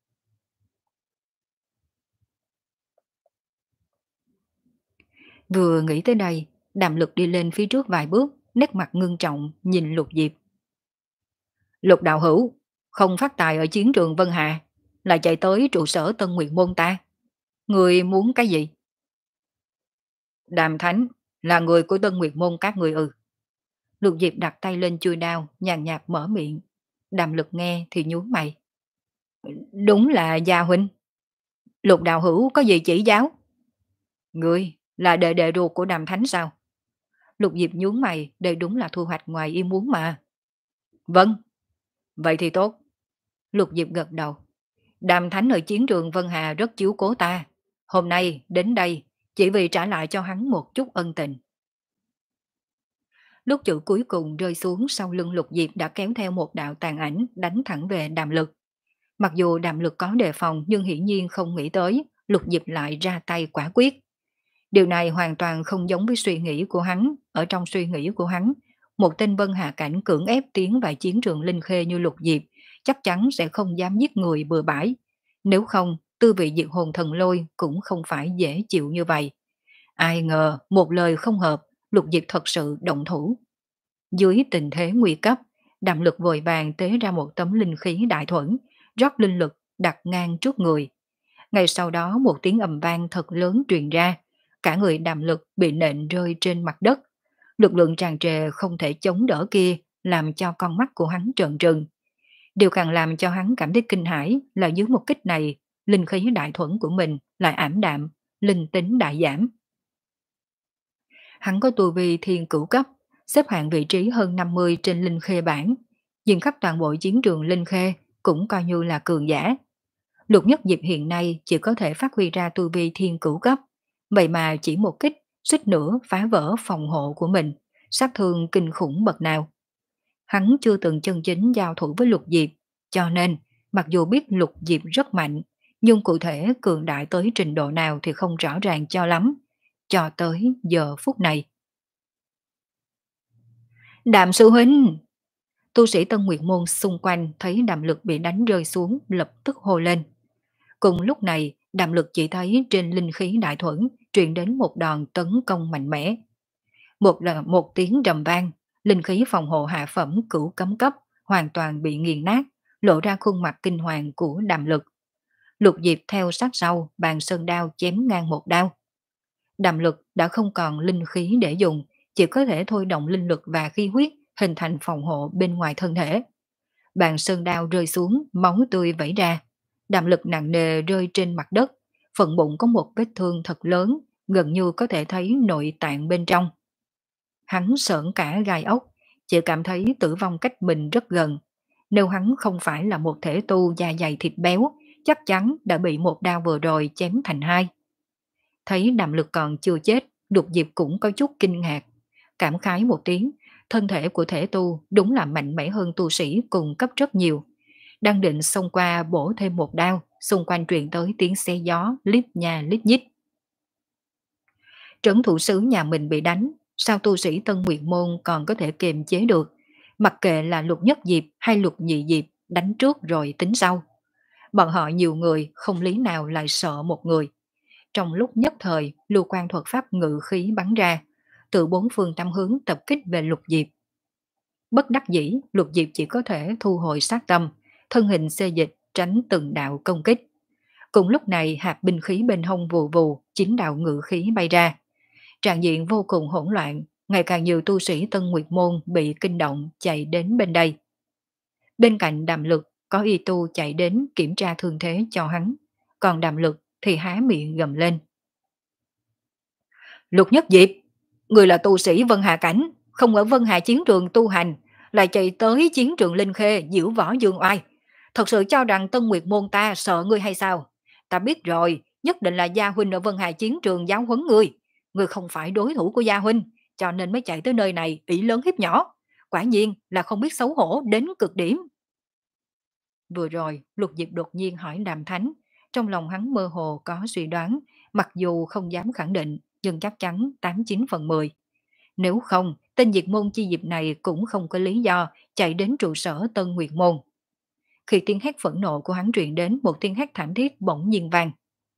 Vừa nghĩ tới đây, Đàm Lực đi lên phía trước vài bước, nét mặt ngưng trọng nhìn Lục Diệp. Lục đạo hữu, không phát tài ở chiến trường Vân Hà, là chạy tới trụ sở Tân Nguyệt Môn ta. Người muốn cái gì? Đàm Thánh là người của Tân Nguyệt Môn các người ư? Lục Diệp đặt tay lên chui đao, nhàn nhạt mở miệng. Đàm Lực nghe thì nhướng mày. Đúng là gia huynh. Lục đạo hữu có gì chỉ giáo? Người là đệ đệ ruột của Đàm Thánh sao? Lục Diệp nhướng mày, đây đúng là thu hoạch ngoài ý muốn mà. Vâng, vậy thì tốt. Lục Diệp gật đầu. Đàm Thánh ở chiến trường Vân Hà rất chiếu cố ta. Hôm nay đến đây chỉ vì trả lại cho hắn một chút ân tình. Lúc chữ cuối cùng rơi xuống sau lưng Lục Diệp đã kéo theo một đạo tàn ảnh đánh thẳng về Đàm Lực. Mặc dù Đàm Lực có đề phòng nhưng hiển nhiên không nghĩ tới Lục Diệp lại ra tay quả quyết. Điều này hoàn toàn không giống với suy nghĩ của hắn. Ở trong suy nghĩ của hắn, một tên Vân Hà Cảnh cưỡng ép tiến vào chiến trường Linh Khê như Lục Diệp chắc chắn sẽ không dám giết người bừa bãi. Nếu không, tư vị diệt hồn thần lôi cũng không phải dễ chịu như vậy. Ai ngờ, một lời không hợp, Lục Diệp thật sự động thủ. Dưới tình thế nguy cấp, Đàm Lực vội vàng tế ra một tấm linh khí đại thuẫn, rót linh lực đặt ngang trước người. Ngay sau đó một tiếng ầm vang thật lớn truyền ra, cả người Đàm Lực bị nện rơi trên mặt đất. Lực lượng tràn trề không thể chống đỡ kia làm cho con mắt của hắn trợn trừng. Điều càng làm cho hắn cảm thấy kinh hãi là dưới một kích này, linh khí đại thuẫn của mình lại ảm đạm, linh tính đại giảm. Hắn có tu vi thiên cửu cấp, xếp hạng vị trí hơn năm mươi trên linh khê bảng. Nhìn khắp toàn bộ chiến trường linh khê cũng coi như là cường giả. Lục Nhất Diệp hiện nay chỉ có thể phát huy ra tu vi thiên cửu cấp, vậy mà chỉ một kích, suýt nữa phá vỡ phòng hộ của mình, sát thương kinh khủng bậc nào. Hắn chưa từng chân chính giao thủ với Lục Diệp, cho nên mặc dù biết Lục Diệp rất mạnh, nhưng cụ thể cường đại tới trình độ nào thì không rõ ràng cho lắm, cho tới giờ phút này. Đàm sư huynh! Tu sĩ Tân Nguyệt Môn xung quanh thấy Đàm Lực bị đánh rơi xuống lập tức hô lên. Cùng lúc này, Đàm Lực chỉ thấy trên linh khí đại thuẫn truyền đến một đòn tấn công mạnh mẽ. Một là một tiếng rầm vang, linh khí phòng hộ hạ phẩm cửu cấm cấp hoàn toàn bị nghiền nát, lộ ra khuôn mặt kinh hoàng của Đàm Lực. Lục Diệp theo sát sau, bàn sơn đao chém ngang một đao. Đàm Lực đã không còn linh khí để dùng, chỉ có thể thôi động linh lực và khí huyết hình thành phòng hộ bên ngoài thân thể. Bàn sơn đao rơi xuống, máu tươi vẩy ra. Đàm Lực nặng nề rơi trên mặt đất, phần bụng có một vết thương thật lớn, gần như có thể thấy nội tạng bên trong. Hắn sởn cả gai ốc, chỉ cảm thấy tử vong cách mình rất gần. Nếu hắn không phải là một thể tu da dày thịt béo, chắc chắn đã bị một đao vừa rồi chém thành hai. Thấy Đàm Lực còn chưa chết, Lục Diệp cũng có chút kinh ngạc. Cảm khái một tiếng, thân thể của thể tu đúng là mạnh mẽ hơn tu sĩ cùng cấp rất nhiều. Đang định xông qua bổ thêm một đao, xung quanh truyền tới tiếng xe gió, lít nha lít nhít. Trấn thủ sứ nhà mình bị đánh, sao tu sĩ Tân Nguyệt Môn còn có thể kiềm chế được? Mặc kệ là Lục Nhất Diệp hay Lục Nhị Diệp, đánh trước rồi tính sau. Bọn họ nhiều người, không lý nào lại sợ một người. Trong lúc nhất thời, lưu quan thuật pháp ngự khí bắn ra, từ bốn phương tám hướng tập kích về Lục Diệp. Bất đắc dĩ, Lục Diệp chỉ có thể thu hồi sát tâm, thân hình xê dịch tránh từng đạo công kích. Cùng lúc này hạt binh khí bên hông vù vù, chín đạo ngự khí bay ra. Trạng diện vô cùng hỗn loạn, ngày càng nhiều tu sĩ Tân Nguyệt Môn bị kinh động chạy đến bên đây. Bên cạnh Đàm Lực có y tu chạy đến kiểm tra thương thế cho hắn, còn Đàm Lực thì há miệng gầm lên. Lục Nhất Diệp, người là tu sĩ Vân Hà Cảnh, không ở Vân Hà chiến trường tu hành, lại chạy tới chiến trường Linh Khê diễu võ dương oai. Thật sự cho rằng Tân Nguyệt Môn ta sợ ngươi hay sao? Ta biết rồi, nhất định là Gia Huynh ở Vân Hà chiến trường giáo huấn ngươi. Ngươi không phải đối thủ của Gia Huynh, cho nên mới chạy tới nơi này ỷ lớn hiếp nhỏ. Quả nhiên là không biết xấu hổ đến cực điểm. Vừa rồi, Lục Diệp đột nhiên hỏi Đàm Thánh, trong lòng hắn mơ hồ có suy đoán, mặc dù không dám khẳng định, nhưng chắc chắn tám chín phần mười. Nếu không, tên diệt môn chi diệp này cũng không có lý do chạy đến trụ sở Tân Nguyệt Môn. Khi tiếng hét phẫn nộ của hắn truyền đến, một tiếng hét thảm thiết bỗng nhiên vang.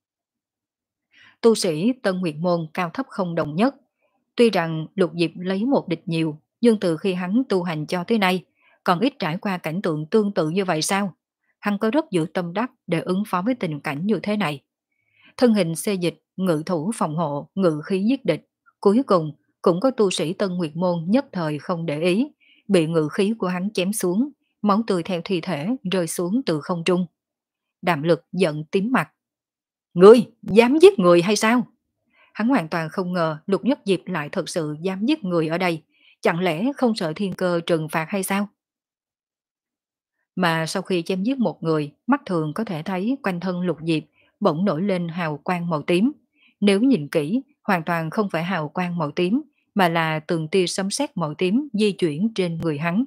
Tu sĩ Tân Nguyệt Môn cao thấp không đồng nhất. Tuy rằng Lục Diệp lấy một địch nhiều, nhưng từ khi hắn tu hành cho tới nay, còn ít trải qua cảnh tượng tương tự như vậy sao? Hắn có rất giữ tâm đắc để ứng phó với tình cảnh như thế này. Thân hình xê dịch, ngự thủ phòng hộ, ngự khí giết địch. Cuối cùng, cũng có tu sĩ Tân Nguyệt Môn nhất thời không để ý, bị ngự khí của hắn chém xuống, máu tươi theo thi thể rơi xuống từ không trung. Đàm Lực giận tím mặt. Ngươi, dám giết người hay sao? Hắn hoàn toàn không ngờ Lục Nhất Diệp lại thật sự dám giết người ở đây. Chẳng lẽ không sợ thiên cơ trừng phạt hay sao? Mà sau khi chém giết một người, mắt thường có thể thấy quanh thân Lục Diệp bỗng nổi lên hào quang màu tím. Nếu nhìn kỹ, hoàn toàn không phải hào quang màu tím, mà là từng tia sấm sét màu tím di chuyển trên người hắn.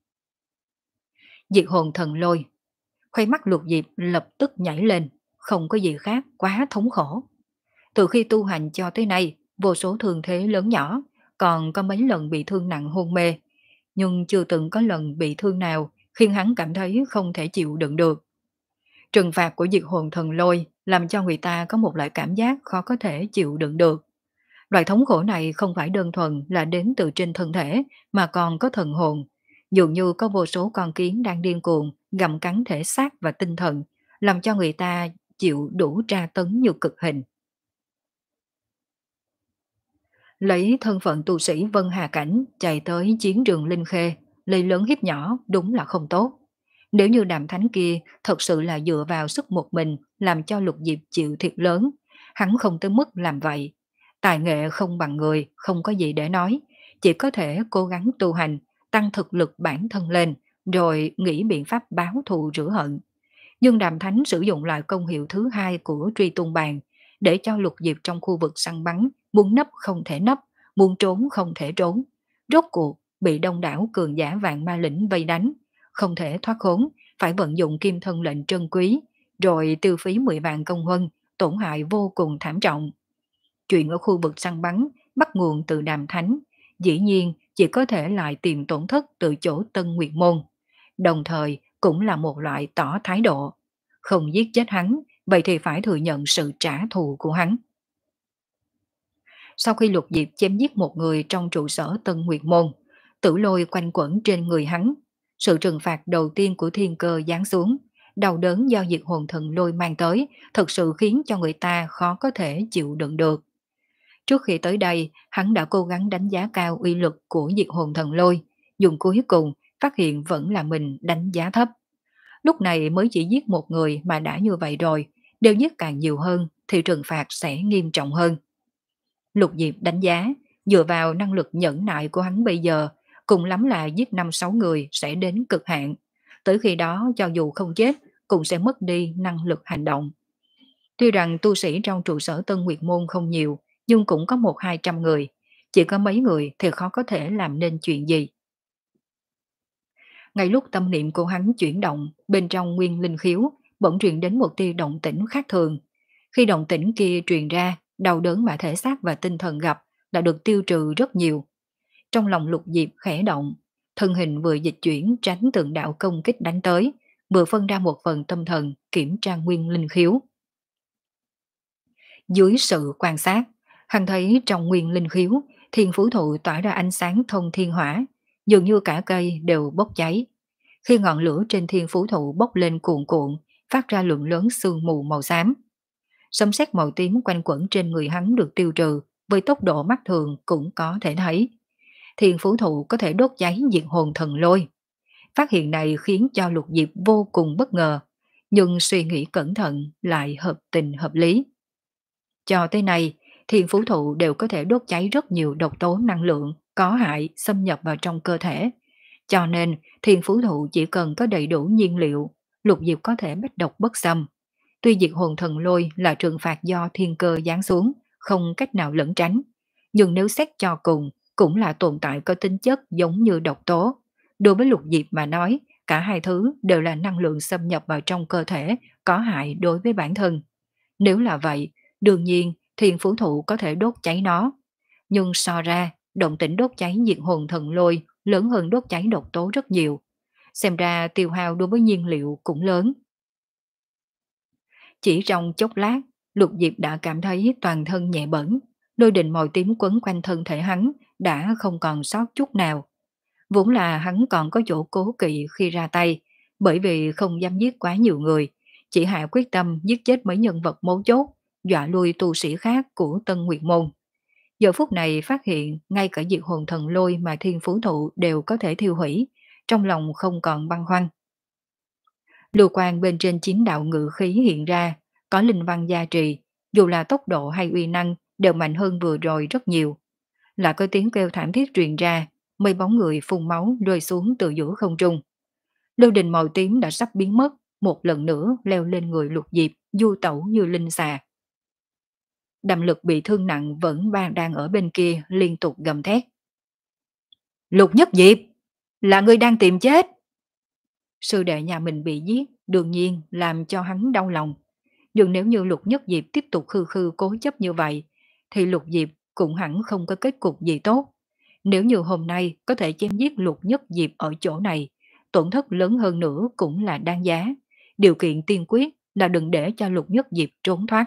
Diệt hồn thần lôi. Khoai mắt Lục Diệp lập tức nhảy lên, không có gì khác quá thống khổ. Từ khi tu hành cho tới nay, vô số thương thế lớn nhỏ, còn có mấy lần bị thương nặng hôn mê, nhưng chưa từng có lần bị thương nào khiến hắn cảm thấy không thể chịu đựng được. Trừng phạt của diệt hồn thần lôi làm cho người ta có một loại cảm giác khó có thể chịu đựng được. Loại thống khổ này không phải đơn thuần là đến từ trên thân thể, mà còn có thần hồn. Dường như có vô số con kiến đang điên cuồng, gặm cắn thể xác và tinh thần, làm cho người ta chịu đủ tra tấn như cực hình. Lấy thân phận tu sĩ Vân Hà Cảnh chạy tới chiến trường Linh Khê, lấy lớn hiếp nhỏ đúng là không tốt. Nếu như Đàm Thánh kia thật sự là dựa vào sức một mình làm cho Lục Diệp chịu thiệt lớn, hắn không tới mức làm vậy. Tài nghệ không bằng người, không có gì để nói, chỉ có thể cố gắng tu hành, tăng thực lực bản thân lên, rồi nghĩ biện pháp báo thù rửa hận. Nhưng Đàm Thánh sử dụng lại công hiệu thứ hai của truy tung bàn, để cho Lục Diệp trong khu vực săn bắn, muốn nấp không thể nấp, muốn trốn không thể trốn. Rốt cuộc, bị đông đảo cường giả vạn ma lĩnh vây đánh, không thể thoát khốn, phải vận dụng kim thân lệnh trân quý, rồi tiêu phí mười vạn công huân, tổn hại vô cùng thảm trọng. Chuyện ở khu vực săn bắn bắt nguồn từ Đàm Thánh, dĩ nhiên chỉ có thể lại tìm tổn thất từ chỗ Tân Nguyệt Môn, đồng thời cũng là một loại tỏ thái độ. Không giết chết hắn, vậy thì phải thừa nhận sự trả thù của hắn. Sau khi Lục Diệp chém giết một người trong trụ sở Tân Nguyệt Môn, tử lôi quanh quẩn trên người hắn. Sự trừng phạt đầu tiên của thiên cơ giáng xuống, đau đớn do diệt hồn thần lôi mang tới, thật sự khiến cho người ta khó có thể chịu đựng được. Trước khi tới đây, hắn đã cố gắng đánh giá cao uy lực của diệt hồn thần lôi, dùng cuối cùng phát hiện vẫn là mình đánh giá thấp. Lúc này mới chỉ giết một người mà đã như vậy rồi, đều giết càng nhiều hơn thì trừng phạt sẽ nghiêm trọng hơn. Lục Diệp đánh giá, dựa vào năng lực nhẫn nại của hắn bây giờ, cùng lắm là giết năm sáu người sẽ đến cực hạn. Tới khi đó cho dù không chết, cũng sẽ mất đi năng lực hành động. Tuy rằng tu sĩ trong trụ sở Tân Nguyệt Môn không nhiều, nhưng cũng có một hai trăm người. Chỉ có mấy người thì khó có thể làm nên chuyện gì. Ngay lúc tâm niệm của hắn chuyển động, bên trong nguyên linh khiếu, bỗng truyền đến một tia động tĩnh khác thường. Khi động tĩnh kia truyền ra, đau đớn mà thể xác và tinh thần gặp đã được tiêu trừ rất nhiều. Trong lòng Lục Diệp khẽ động, thân hình vừa dịch chuyển tránh tượng đạo công kích đánh tới, vừa phân ra một phần tâm thần kiểm tra nguyên linh khiếu. Dưới sự quan sát, hắn thấy trong nguyên linh khiếu, thiên phú thụ tỏa ra ánh sáng thông thiên hỏa, dường như cả cây đều bốc cháy. Khi ngọn lửa trên thiên phú thụ bốc lên cuộn cuộn, phát ra lượng lớn sương mù màu xám. Sấm sét màu tím quanh quẩn trên người hắn được tiêu trừ, với tốc độ mắt thường cũng có thể thấy. Thiên phú thụ có thể đốt cháy diệt hồn thần lôi. Phát hiện này khiến cho Lục Diệp vô cùng bất ngờ, nhưng suy nghĩ cẩn thận lại hợp tình hợp lý. Cho tới nay, thiên phú thụ đều có thể đốt cháy rất nhiều độc tố năng lượng có hại xâm nhập vào trong cơ thể. Cho nên, thiên phú thụ chỉ cần có đầy đủ nhiên liệu, Lục Diệp có thể bách độc bất xâm. Tuy diệt hồn thần lôi là trừng phạt do thiên cơ giáng xuống, không cách nào lẩn tránh, nhưng nếu xét cho cùng, cũng là tồn tại có tính chất giống như độc tố. Đối với Lục Diệp mà nói, cả hai thứ đều là năng lượng xâm nhập vào trong cơ thể, có hại đối với bản thân. Nếu là vậy, đương nhiên thiên phú thụ có thể đốt cháy nó. Nhưng so ra, động tĩnh đốt cháy diệt hồn thần lôi lớn hơn đốt cháy độc tố rất nhiều. Xem ra tiêu hao đối với nhiên liệu cũng lớn. Chỉ trong chốc lát, Lục Diệp đã cảm thấy toàn thân nhẹ bẩn, đôi định màu tím quấn quanh thân thể hắn đã không còn sót chút nào. Vốn là hắn còn có chỗ cố kỵ khi ra tay, bởi vì không dám giết quá nhiều người, chỉ hạ quyết tâm giết chết mấy nhân vật mấu chốt, dọa lui tu sĩ khác của Tân Nguyệt Môn. Giờ phút này phát hiện ngay cả diệt hồn thần lôi mà thiên phú thụ đều có thể thiêu hủy, trong lòng không còn băn khoăn. Lưu quang bên trên chín đạo ngự khí hiện ra, có linh văn gia trì, dù là tốc độ hay uy năng đều mạnh hơn vừa rồi rất nhiều. Lại có tiếng kêu thảm thiết truyền ra, mấy bóng người phun máu rơi xuống từ giữa không trung. Lưu đình màu tím đã sắp biến mất, một lần nữa leo lên người Lục Diệp, du tẩu như linh xà. Đàm Lực bị thương nặng vẫn đang đang ở bên kia liên tục gầm thét. Lục Nhất Diệp, là người đang tìm chết. Sư đệ nhà mình bị giết, đương nhiên làm cho hắn đau lòng. Nhưng nếu như Lục Nhất Diệp tiếp tục khư khư cố chấp như vậy, thì Lục Diệp cũng hẳn không có kết cục gì tốt. Nếu như hôm nay có thể chém giết Lục Nhất Diệp ở chỗ này, tổn thất lớn hơn nữa cũng là đáng giá. Điều kiện tiên quyết là đừng để cho Lục Nhất Diệp trốn thoát.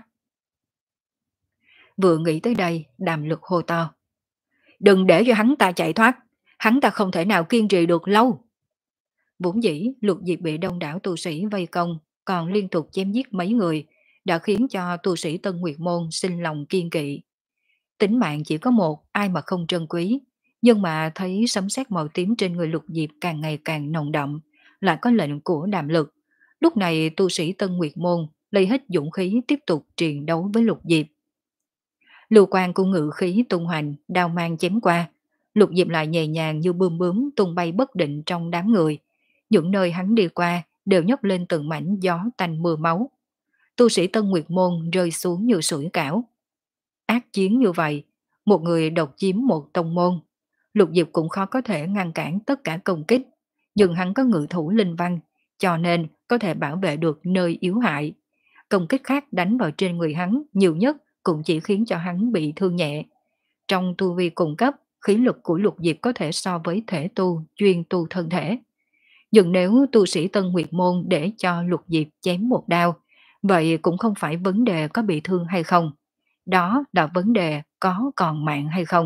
Vừa nghĩ tới đây, Đàm Lực hô to. Đừng để cho hắn ta chạy thoát, hắn ta không thể nào kiên trì được lâu. Vốn dĩ, Lục Diệp bị đông đảo tu sĩ vây công, còn liên tục chém giết mấy người, đã khiến cho tu sĩ Tân Nguyệt Môn sinh lòng kiên kỵ. Tính mạng chỉ có một, ai mà không trân quý, nhưng mà thấy sấm sét màu tím trên người Lục Diệp càng ngày càng nồng đậm, lại có lệnh của Đàm Lực. Lúc này tu sĩ Tân Nguyệt Môn lấy hết dũng khí tiếp tục triền đấu với Lục Diệp. Lưu quan của ngự khí tung hoành, đao mang chém qua, Lục Diệp lại nhẹ nhàng như bướm bướm tung bay bất định trong đám người. Những nơi hắn đi qua đều nhấc lên từng mảnh gió tanh mưa máu. Tu sĩ Tân Nguyệt Môn rơi xuống như sủi cảo. Ác chiến như vậy, một người độc chiếm một tông môn, Lục Diệp cũng khó có thể ngăn cản tất cả công kích, nhưng hắn có ngự thủ linh văn, cho nên có thể bảo vệ được nơi yếu hại. Công kích khác đánh vào trên người hắn nhiều nhất cũng chỉ khiến cho hắn bị thương nhẹ. Trong tu vi cùng cấp, khí lực của Lục Diệp có thể so với thể tu chuyên tu thân thể. Nhưng nếu tu sĩ Tân Nguyệt Môn để cho Lục Diệp chém một đao, vậy cũng không phải vấn đề có bị thương hay không. Đó là vấn đề có còn mạng hay không.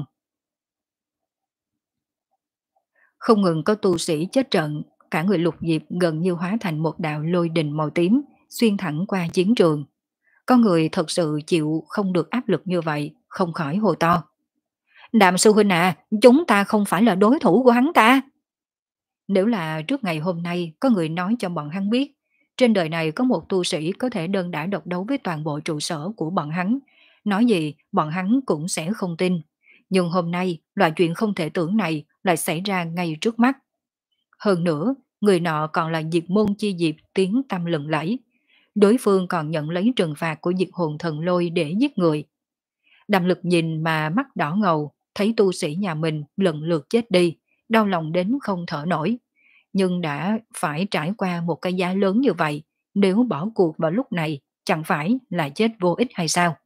Không ngừng có tu sĩ chết trận, cả người Lục Diệp gần như hóa thành một đạo lôi đình màu tím, xuyên thẳng qua chiến trường. Có người thật sự chịu không được áp lực như vậy, không khỏi hồ to. Đàm sư huynh à, chúng ta không phải là đối thủ của hắn ta. Nếu là trước ngày hôm nay có người nói cho bọn hắn biết, trên đời này có một tu sĩ có thể đơn đả độc đấu với toàn bộ trụ sở của bọn hắn, nói gì bọn hắn cũng sẽ không tin. Nhưng hôm nay, loại chuyện không thể tưởng này lại xảy ra ngay trước mắt. Hơn nữa, người nọ còn là diệt môn chi diệp tiếng tâm lừng lẫy. Đối phương còn nhận lấy trừng phạt của diệt hồn thần lôi để giết người. Đàm Lực nhìn mà mắt đỏ ngầu, thấy tu sĩ nhà mình lần lượt chết đi, đau lòng đến không thở nổi. Nhưng đã phải trải qua một cái giá lớn như vậy, nếu bỏ cuộc vào lúc này, chẳng phải là chết vô ích hay sao?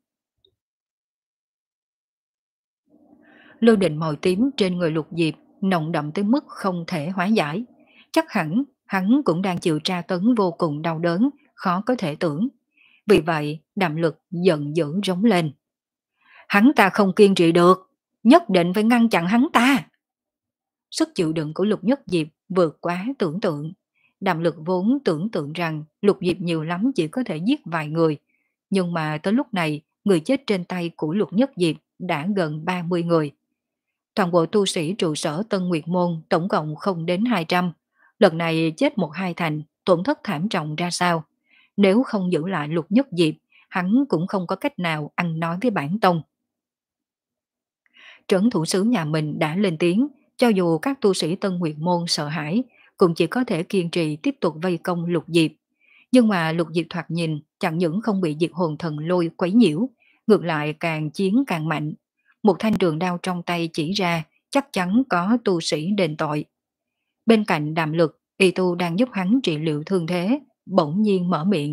Lôi đình màu tím trên người Lục Diệp nồng đậm tới mức không thể hóa giải. Chắc hẳn hắn cũng đang chịu tra tấn vô cùng đau đớn, khó có thể tưởng. Vì vậy, Đàm Lực giận dữ rống lên. Hắn ta không kiên trì được, nhất định phải ngăn chặn hắn ta. Sức chịu đựng của Lục Nhất Diệp vượt quá tưởng tượng. Đàm Lực vốn tưởng tượng rằng Lục Diệp nhiều lắm chỉ có thể giết vài người. Nhưng mà tới lúc này, người chết trên tay của Lục Nhất Diệp đã gần ba mươi người. Toàn bộ tu sĩ trụ sở Tân Nguyệt Môn tổng cộng không đến hai trăm. Lần này chết một hai thành, tổn thất thảm trọng ra sao? Nếu không giữ lại Lục Nhất Diệp, hắn cũng không có cách nào ăn nói với bản tông. Trấn thủ sứ nhà mình đã lên tiếng, cho dù các tu sĩ Tân Nguyệt Môn sợ hãi, cũng chỉ có thể kiên trì tiếp tục vây công Lục Diệp. Nhưng mà Lục Diệp thoạt nhìn chẳng những không bị diệt hồn thần lôi quấy nhiễu, ngược lại càng chiến càng mạnh. Một thanh trường đao trong tay chỉ ra, chắc chắn có tu sĩ đền tội. Bên cạnh Đàm Lực, y tu đang giúp hắn trị liệu thương thế, bỗng nhiên mở miệng.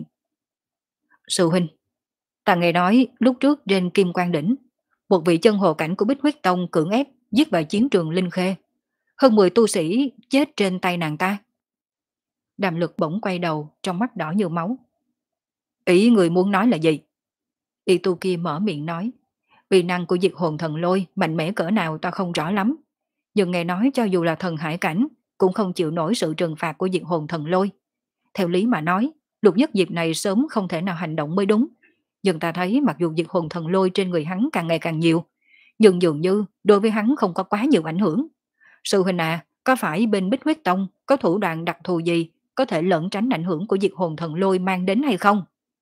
Sư huynh, ta nghe nói lúc trước trên Kim Quang Đỉnh, một vị chân hồ cảnh của Bích Huyết Tông cưỡng ép giết vào chiến trường Linh Khê. Hơn mười tu sĩ chết trên tay nàng ta. Đàm Lực bỗng quay đầu, trong mắt đỏ như máu. Ý người muốn nói là gì? Y tu kia mở miệng nói. Vì năng của diệt hồn thần lôi mạnh mẽ cỡ nào ta không rõ lắm. Nhưng nghe nói cho dù là thần hải cảnh, cũng không chịu nổi sự trừng phạt của diệt hồn thần lôi. Theo lý mà nói, Lục Nhất Diệp này sớm không thể nào hành động mới đúng. Nhưng ta thấy mặc dù diệt hồn thần lôi trên người hắn càng ngày càng nhiều, nhưng dường như đối với hắn không có quá nhiều ảnh hưởng. Sư huynh à, có phải bên Bích Huyết Tông có thủ đoạn đặc thù gì có thể lẩn tránh ảnh hưởng của diệt hồn thần lôi mang đến hay không?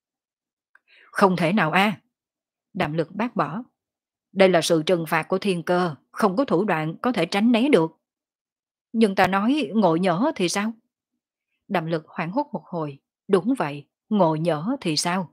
Không thể nào a. Đàm Lực bác bỏ. Đây là sự trừng phạt của thiên cơ, không có thủ đoạn có thể tránh né được. Nhưng ta nói ngộ nhỡ thì sao? Đàm Lực hoảng hốt một hồi. Đúng vậy, ngộ nhỡ thì sao?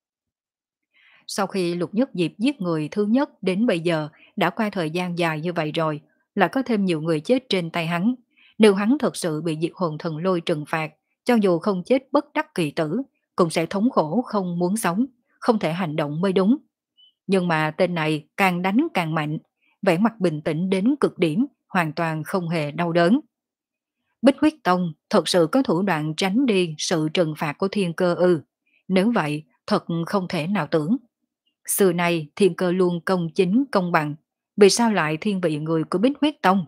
Sau khi Lục Nhất Diệp giết người thứ nhất đến bây giờ đã qua thời gian dài như vậy rồi, lại có thêm nhiều người chết trên tay hắn. Nếu hắn thật sự bị diệt hồn thần lôi trừng phạt, cho dù không chết bất đắc kỳ tử, cũng sẽ thống khổ không muốn sống, không thể hành động mới đúng. Nhưng mà tên này càng đánh càng mạnh, vẻ mặt bình tĩnh đến cực điểm, hoàn toàn không hề đau đớn. Bích Huyết Tông thật sự có thủ đoạn tránh đi sự trừng phạt của thiên cơ ư. Nếu vậy, thật không thể nào tưởng. Xưa nay thiên cơ luôn công chính công bằng, vì sao lại thiên vị người của Bích Huyết Tông?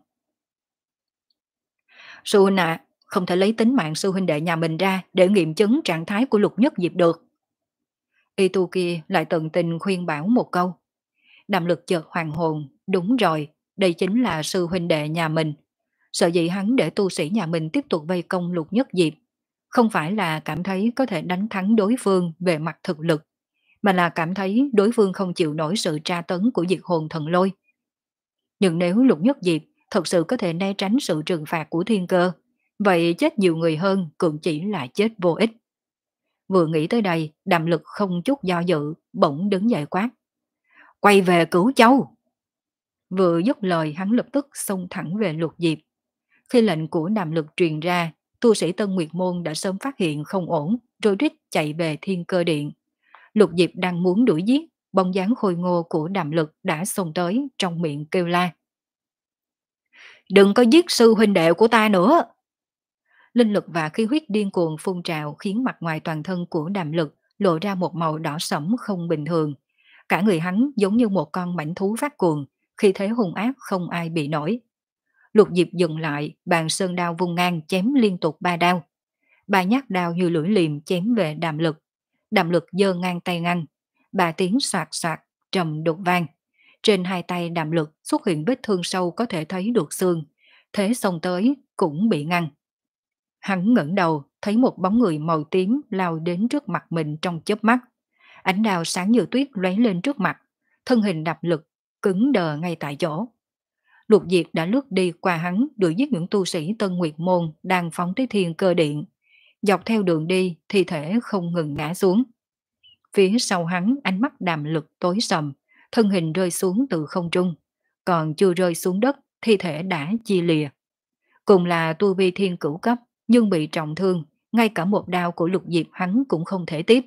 Sư huynh ạ, không thể lấy tính mạng sư huynh đệ nhà mình ra để nghiệm chứng trạng thái của Lục Nhất Diệp được. Y tu kia lại tận tình khuyên bảo một câu. Đàm Lực chợt hoàng hồn, đúng rồi, đây chính là sư huynh đệ nhà mình. Sợ dĩ hắn để tu sĩ nhà mình tiếp tục vây công Lục Nhất Diệp, không phải là cảm thấy có thể đánh thắng đối phương về mặt thực lực, mà là cảm thấy đối phương không chịu nổi sự tra tấn của diệt hồn thần lôi. Nhưng nếu Lục Nhất Diệp thật sự có thể né tránh sự trừng phạt của thiên cơ, vậy chết nhiều người hơn cũng chỉ là chết vô ích. Vừa nghĩ tới đây, Đàm Lực không chút do dự, bỗng đứng dậy quát. Quay về Cửu Châu! Vừa dứt lời hắn lập tức xông thẳng về Lục Diệp. Khi lệnh của Đàm Lực truyền ra, tu sĩ Tân Nguyệt Môn đã sớm phát hiện không ổn, rồi rít chạy về Thiên Cơ Điện. Lục Diệp đang muốn đuổi giết, bóng dáng khôi ngô của Đàm Lực đã xông tới trong miệng kêu la. Đừng có giết sư huynh đệ của ta nữa. Linh lực và khí huyết điên cuồng phun trào khiến mặt ngoài toàn thân của Đàm Lực lộ ra một màu đỏ sẫm không bình thường. Cả người hắn giống như một con mãnh thú phát cuồng, khi thế hung ác không ai bị nổi. Lục Diệp dừng lại, bàn sơn đao vung ngang chém liên tục ba đao. Ba nhát đao như lưỡi liềm chém về Đàm Lực. Đàm Lực giơ ngang tay ngăn, ba tiếng soạt soạt trầm đục vang. Trên hai tay Đàm Lực xuất hiện vết thương sâu có thể thấy được xương, thế xông tới cũng bị ngăn. Hắn ngẩng đầu, thấy một bóng người màu tím lao đến trước mặt mình trong chớp mắt. Ánh đao sáng như tuyết lóe lên trước mặt, thân hình Đàm Lực cứng đờ ngay tại chỗ. Lục Diệp đã lướt đi qua hắn, đuổi giết những tu sĩ Tân Nguyệt Môn đang phóng tới Thiên Cơ Điện. Dọc theo đường đi, thi thể không ngừng ngã xuống. Phía sau hắn, ánh mắt Đàm Lực tối sầm, thân hình rơi xuống từ không trung. Còn chưa rơi xuống đất, thi thể đã chia lìa. Cùng là tu vi thiên cửu cấp, nhưng bị trọng thương, ngay cả một đao của Lục Diệp hắn cũng không thể tiếp.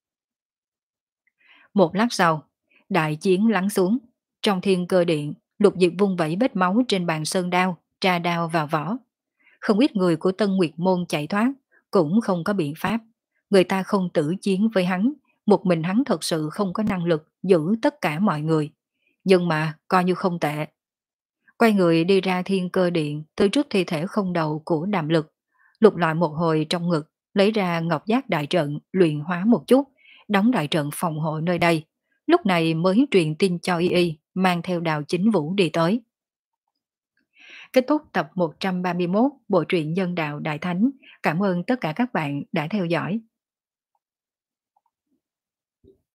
Một lát sau, đại chiến lắng xuống. Trong Thiên Cơ Điện, Lục Diệp vung vẩy vết máu trên bàn sơn đao, tra đao vào vỏ. Không ít người của Tân Nguyệt Môn chạy thoát, cũng không có biện pháp. Người ta không tử chiến với hắn, một mình hắn thật sự không có năng lực giữ tất cả mọi người. Nhưng mà coi như không tệ. Quay người đi ra Thiên Cơ Điện, từ trước thi thể không đầu của Đàm Lực. Lục lại một hồi trong ngực, lấy ra ngọc giác đại trận, luyện hóa một chút, đóng đại trận phòng hộ nơi đây. Lúc này mới truyền tin cho Y Y, mang theo Đào Chính Vũ đi tới. Kết thúc tập một trăm ba mươi mốt Bộ truyện Nhân Đạo Đại Thánh. Cảm ơn tất cả các bạn đã theo dõi.